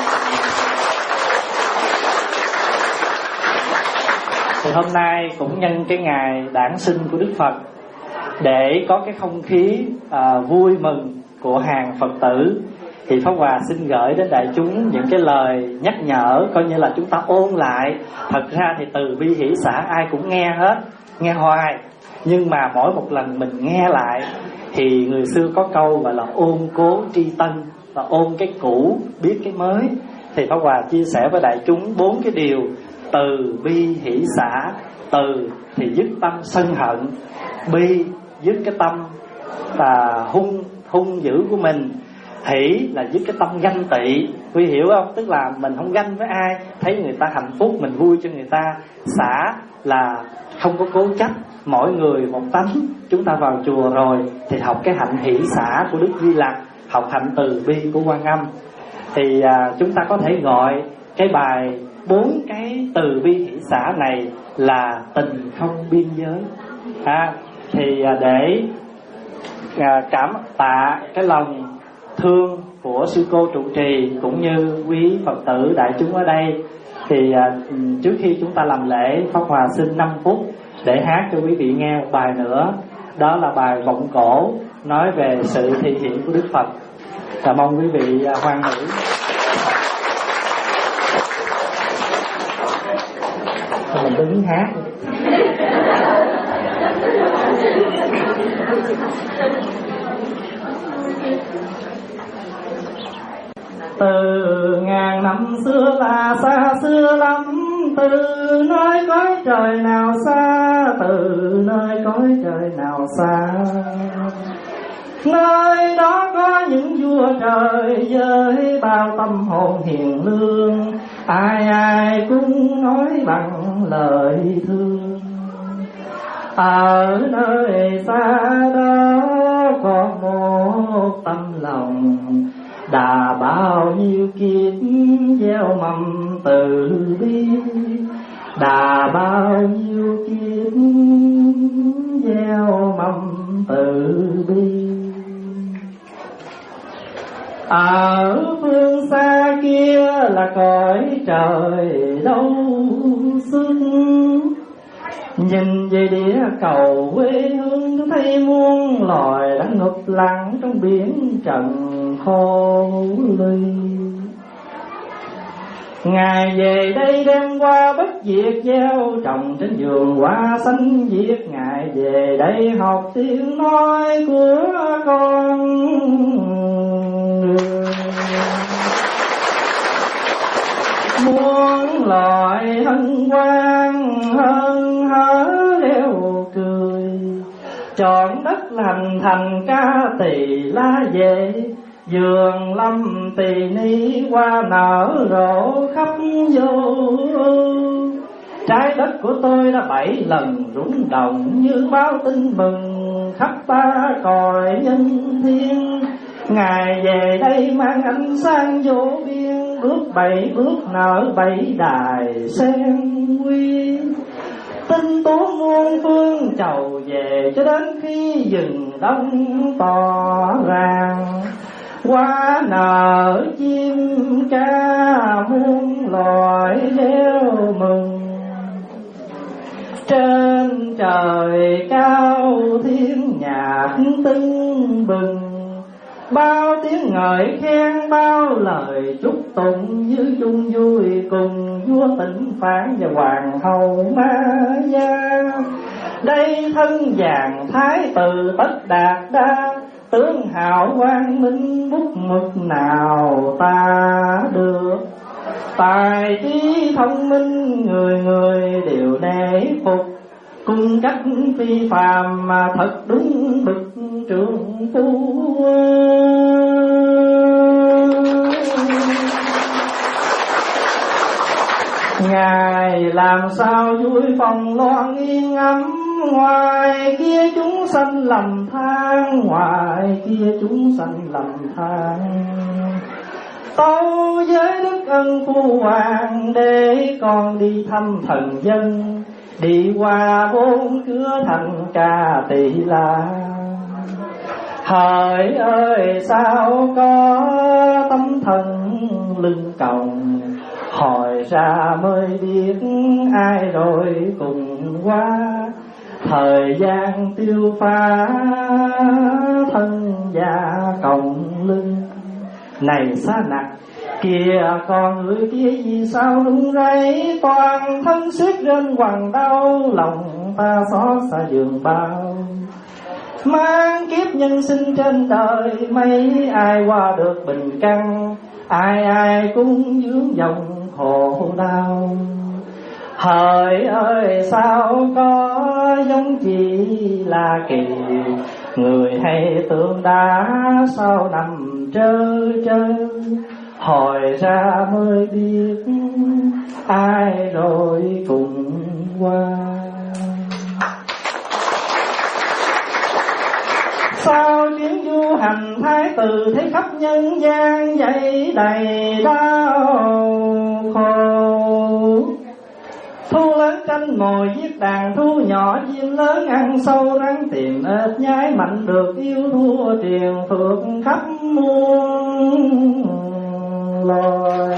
Thì hôm nay cũng nhân cái ngày đản sinh của Đức Phật, để có cái không khí à, vui mừng của hàng Phật tử, thì Pháp Hòa xin gửi đến đại chúng những cái lời nhắc nhở, coi như là chúng ta ôn lại. Thật ra thì từ bi hỷ xả ai cũng nghe hết, nghe hoài, nhưng mà mỗi một lần mình nghe lại thì người xưa có câu gọi là ôn cố tri tân, và ôn cái cũ biết cái mới. Thì Pháp Hòa chia sẻ với đại chúng bốn cái điều: từ bi hỷ xả. Từ thì dứt tâm sân hận, bi dứt cái tâm và hung hung dữ của mình, hỷ là dứt cái tâm ganh tị. Quý hiểu không? Tức là mình không ganh với ai, thấy người ta hạnh phúc mình vui cho người ta. Xả là không có cố chấp, mỗi người một tánh. Chúng ta vào chùa rồi thì học cái hạnh hỷ xả của Đức Di Lặc, học hạnh từ bi của Quan Âm. Thì à, chúng ta có thể gọi cái bài bốn cái từ bi hỷ xả này là tình không biên giới. À, thì à, để à, cảm tạ cái lòng thương của sư cô trụ trì cũng như quý Phật tử đại chúng ở đây, thì à, trước khi chúng ta làm lễ, Pháp Hòa xin năm phút để hát cho quý vị nghe một bài nữa. Đó là bài Vọng Cổ, nói về sự thị hiện của Đức Phật. Và mong quý vị à, hoan hỷ. Mình đứng hát. Từ Năm xưa là xa xưa lắm, từ nơi cõi trời nào xa, từ nơi cõi trời nào xa. Nơi đó có những vua trời với bao tâm hồn hiền lương, ai ai cũng nói bằng lời thương. Ở nơi xa đó có một tâm lòng, đã bao nhiêu kiếp gieo mầm từ bi, đã bao nhiêu kiếp gieo mầm từ bi. Ở phương xa kia là cõi trời đâu xưng, nhìn về địa cầu quê hương thấy muôn loài đã ngập lặng trong biển trần khô ly. Ngài về đây đem qua bất diệt gieo trồng trên vườn hoa xanh viết, Ngài về đây học tiếng nói của con người. Muôn loài hân hoan hân hở reo cười, chọn đất lành thành ca tỳ la về, vườn lâm tỳ ni hoa nở rộ khắp vô. Trái đất của tôi đã bảy lần rung động như báo tin mừng khắp ba cõi nhân thiên. Ngài về đây mang ánh sáng vô biên, bước bảy bước nở bảy đài sen quy. Tinh tú muôn phương chầu về cho đến khi rừng đông tỏ ràng. Hoa nở chim ca muôn loài reo mừng, trên trời cao thiên nhạc tưng bừng. Bao tiếng ngợi khen bao lời chúc tụng, như chung vui cùng vua Tịnh Phạn và hoàng hậu Ma Gia. Đây thân vàng thái tử Tất Đạt Đa, tướng hào quang minh bút mực nào ta được. Tài trí thông minh người người đều nể phục, cung cách phi phàm mà thật đúng bậc trượng phu. Ngài làm sao vui phòng loan yên ấm, ngoài kia chúng sanh lầm than, ngoài kia chúng sanh lầm than. Tâu với đức ân phu hoàng để con đi thăm thần dân, đi qua bốn cửa thành Ca Tỳ La. Hỡi ơi sao có tấm thân lưng còng, hỏi ra mới biết ai rồi cùng qua. Thời gian tiêu pha thân già còng lưng, này xa nặc kìa con người kia vì sao run rẩy, toàn thân xiết trên quằn đau, lòng ta xót xa giường bao. Mang kiếp nhân sinh trên đời, mấy ai qua được bình căn, ai ai cũng vướng dòng khổ đau. Hỡi ơi sao có giống chỉ là kỳ, người hay tượng đá sao nằm trơ trơ. Hỏi ra mới biết ai rồi cùng qua. Sao chuyến du hành thái tử thấy khắp nhân gian vậy đầy đau khổ. Thu lớn tranh ngồi giết đàn, thu nhỏ chim lớn ăn sâu rắn tìm ếch nhái, mạnh được yêu thua truyền phược khắp muôn loài.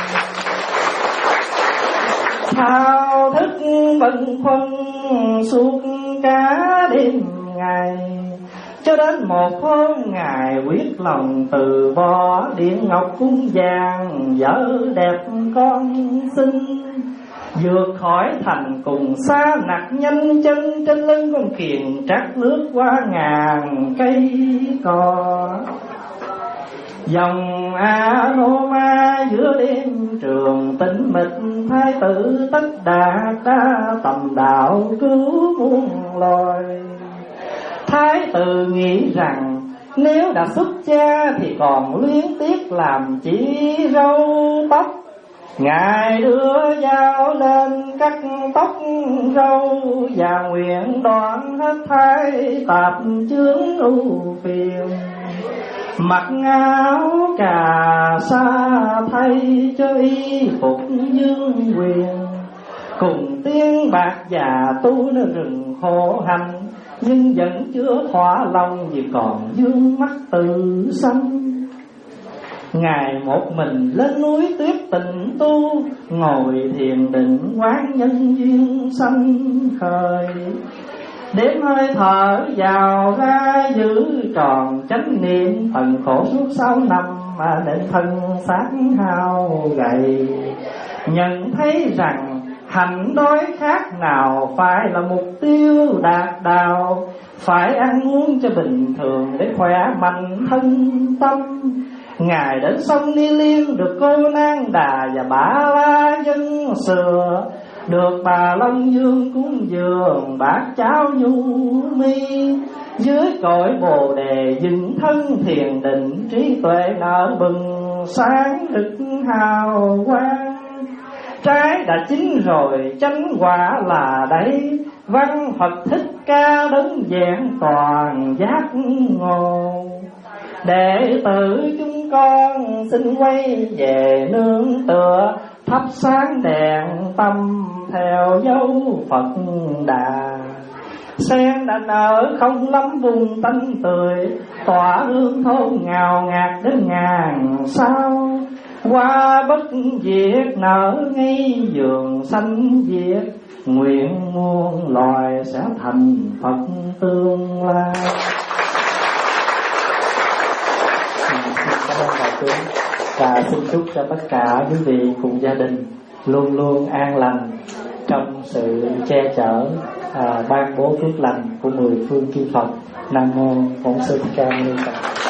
Thao thức bần khuâng suốt cả đêm ngày, cho đến một hôm Ngài quyết lòng từ bỏ, điện ngọc cung vàng vợ đẹp con xinh. Vượt khỏi thành cùng xa nặc nhanh chân, trên lưng con kiền trắc lướt qua ngàn cây cò. Dòng Anoma giữa đêm trường tĩnh mịch, thái tử Tất Đạt đã tầm đạo cứu muôn loài. Thái tử nghĩ rằng nếu đã xuất gia thì còn luyến tiếc làm chỉ râu tóc. Ngài đưa dao lên cắt tóc râu và nguyện đoạn hết thai tạp chướng ưu phiền. Mặc áo cà sa thay cho y phục dương quyền, cùng tiếng bạc già tu nơi rừng khổ hành, nhưng vẫn chưa thỏa lòng vì còn vương mắt tự sanh. Ngài một mình lên núi tuyết tịnh tu, ngồi thiền định quán nhân duyên sanh khởi. Đếm hơi thở vào ra giữ tròn chánh niệm, phần khổ suốt sáu năm mà đến thân xác hao gầy. Nhận thấy rằng hạnh đói khát nào phải là mục tiêu đạt đạo, phải ăn uống cho bình thường để khỏe mạnh thân tâm. Ngài đến sông Ni Liên được cô Nang Đà và Bà La dân sừa, được Bà Long Dương cúng dường bát cháo nhu mi. Dưới cội Bồ Đề dựng thân thiền định, trí tuệ nở bừng sáng rực hào quang. Trái đã chín rồi chánh quả là đấy, văn Phật Thích Ca đấng vẹn toàn giác ngộ. Đệ tử chúng con xin quay về nương tựa, thắp sáng đèn tâm theo dấu Phật Đà. Sen đã nở không lắm vùng tanh tươi, tỏa hương thơm ngào ngạt đến ngàn sao. Qua bất diệt nở ngay vườn xanh diệt, nguyện muôn loài sẽ thành Phật tương lai. Cảm ơn đại tướng và xin chúc cho tất cả quý vị cùng gia đình luôn luôn an lành trong sự che chở à, ban bố phước lành của mười phương chư Phật. Nam mô Bổn Sư Thích Ca Mâu Ni Phật.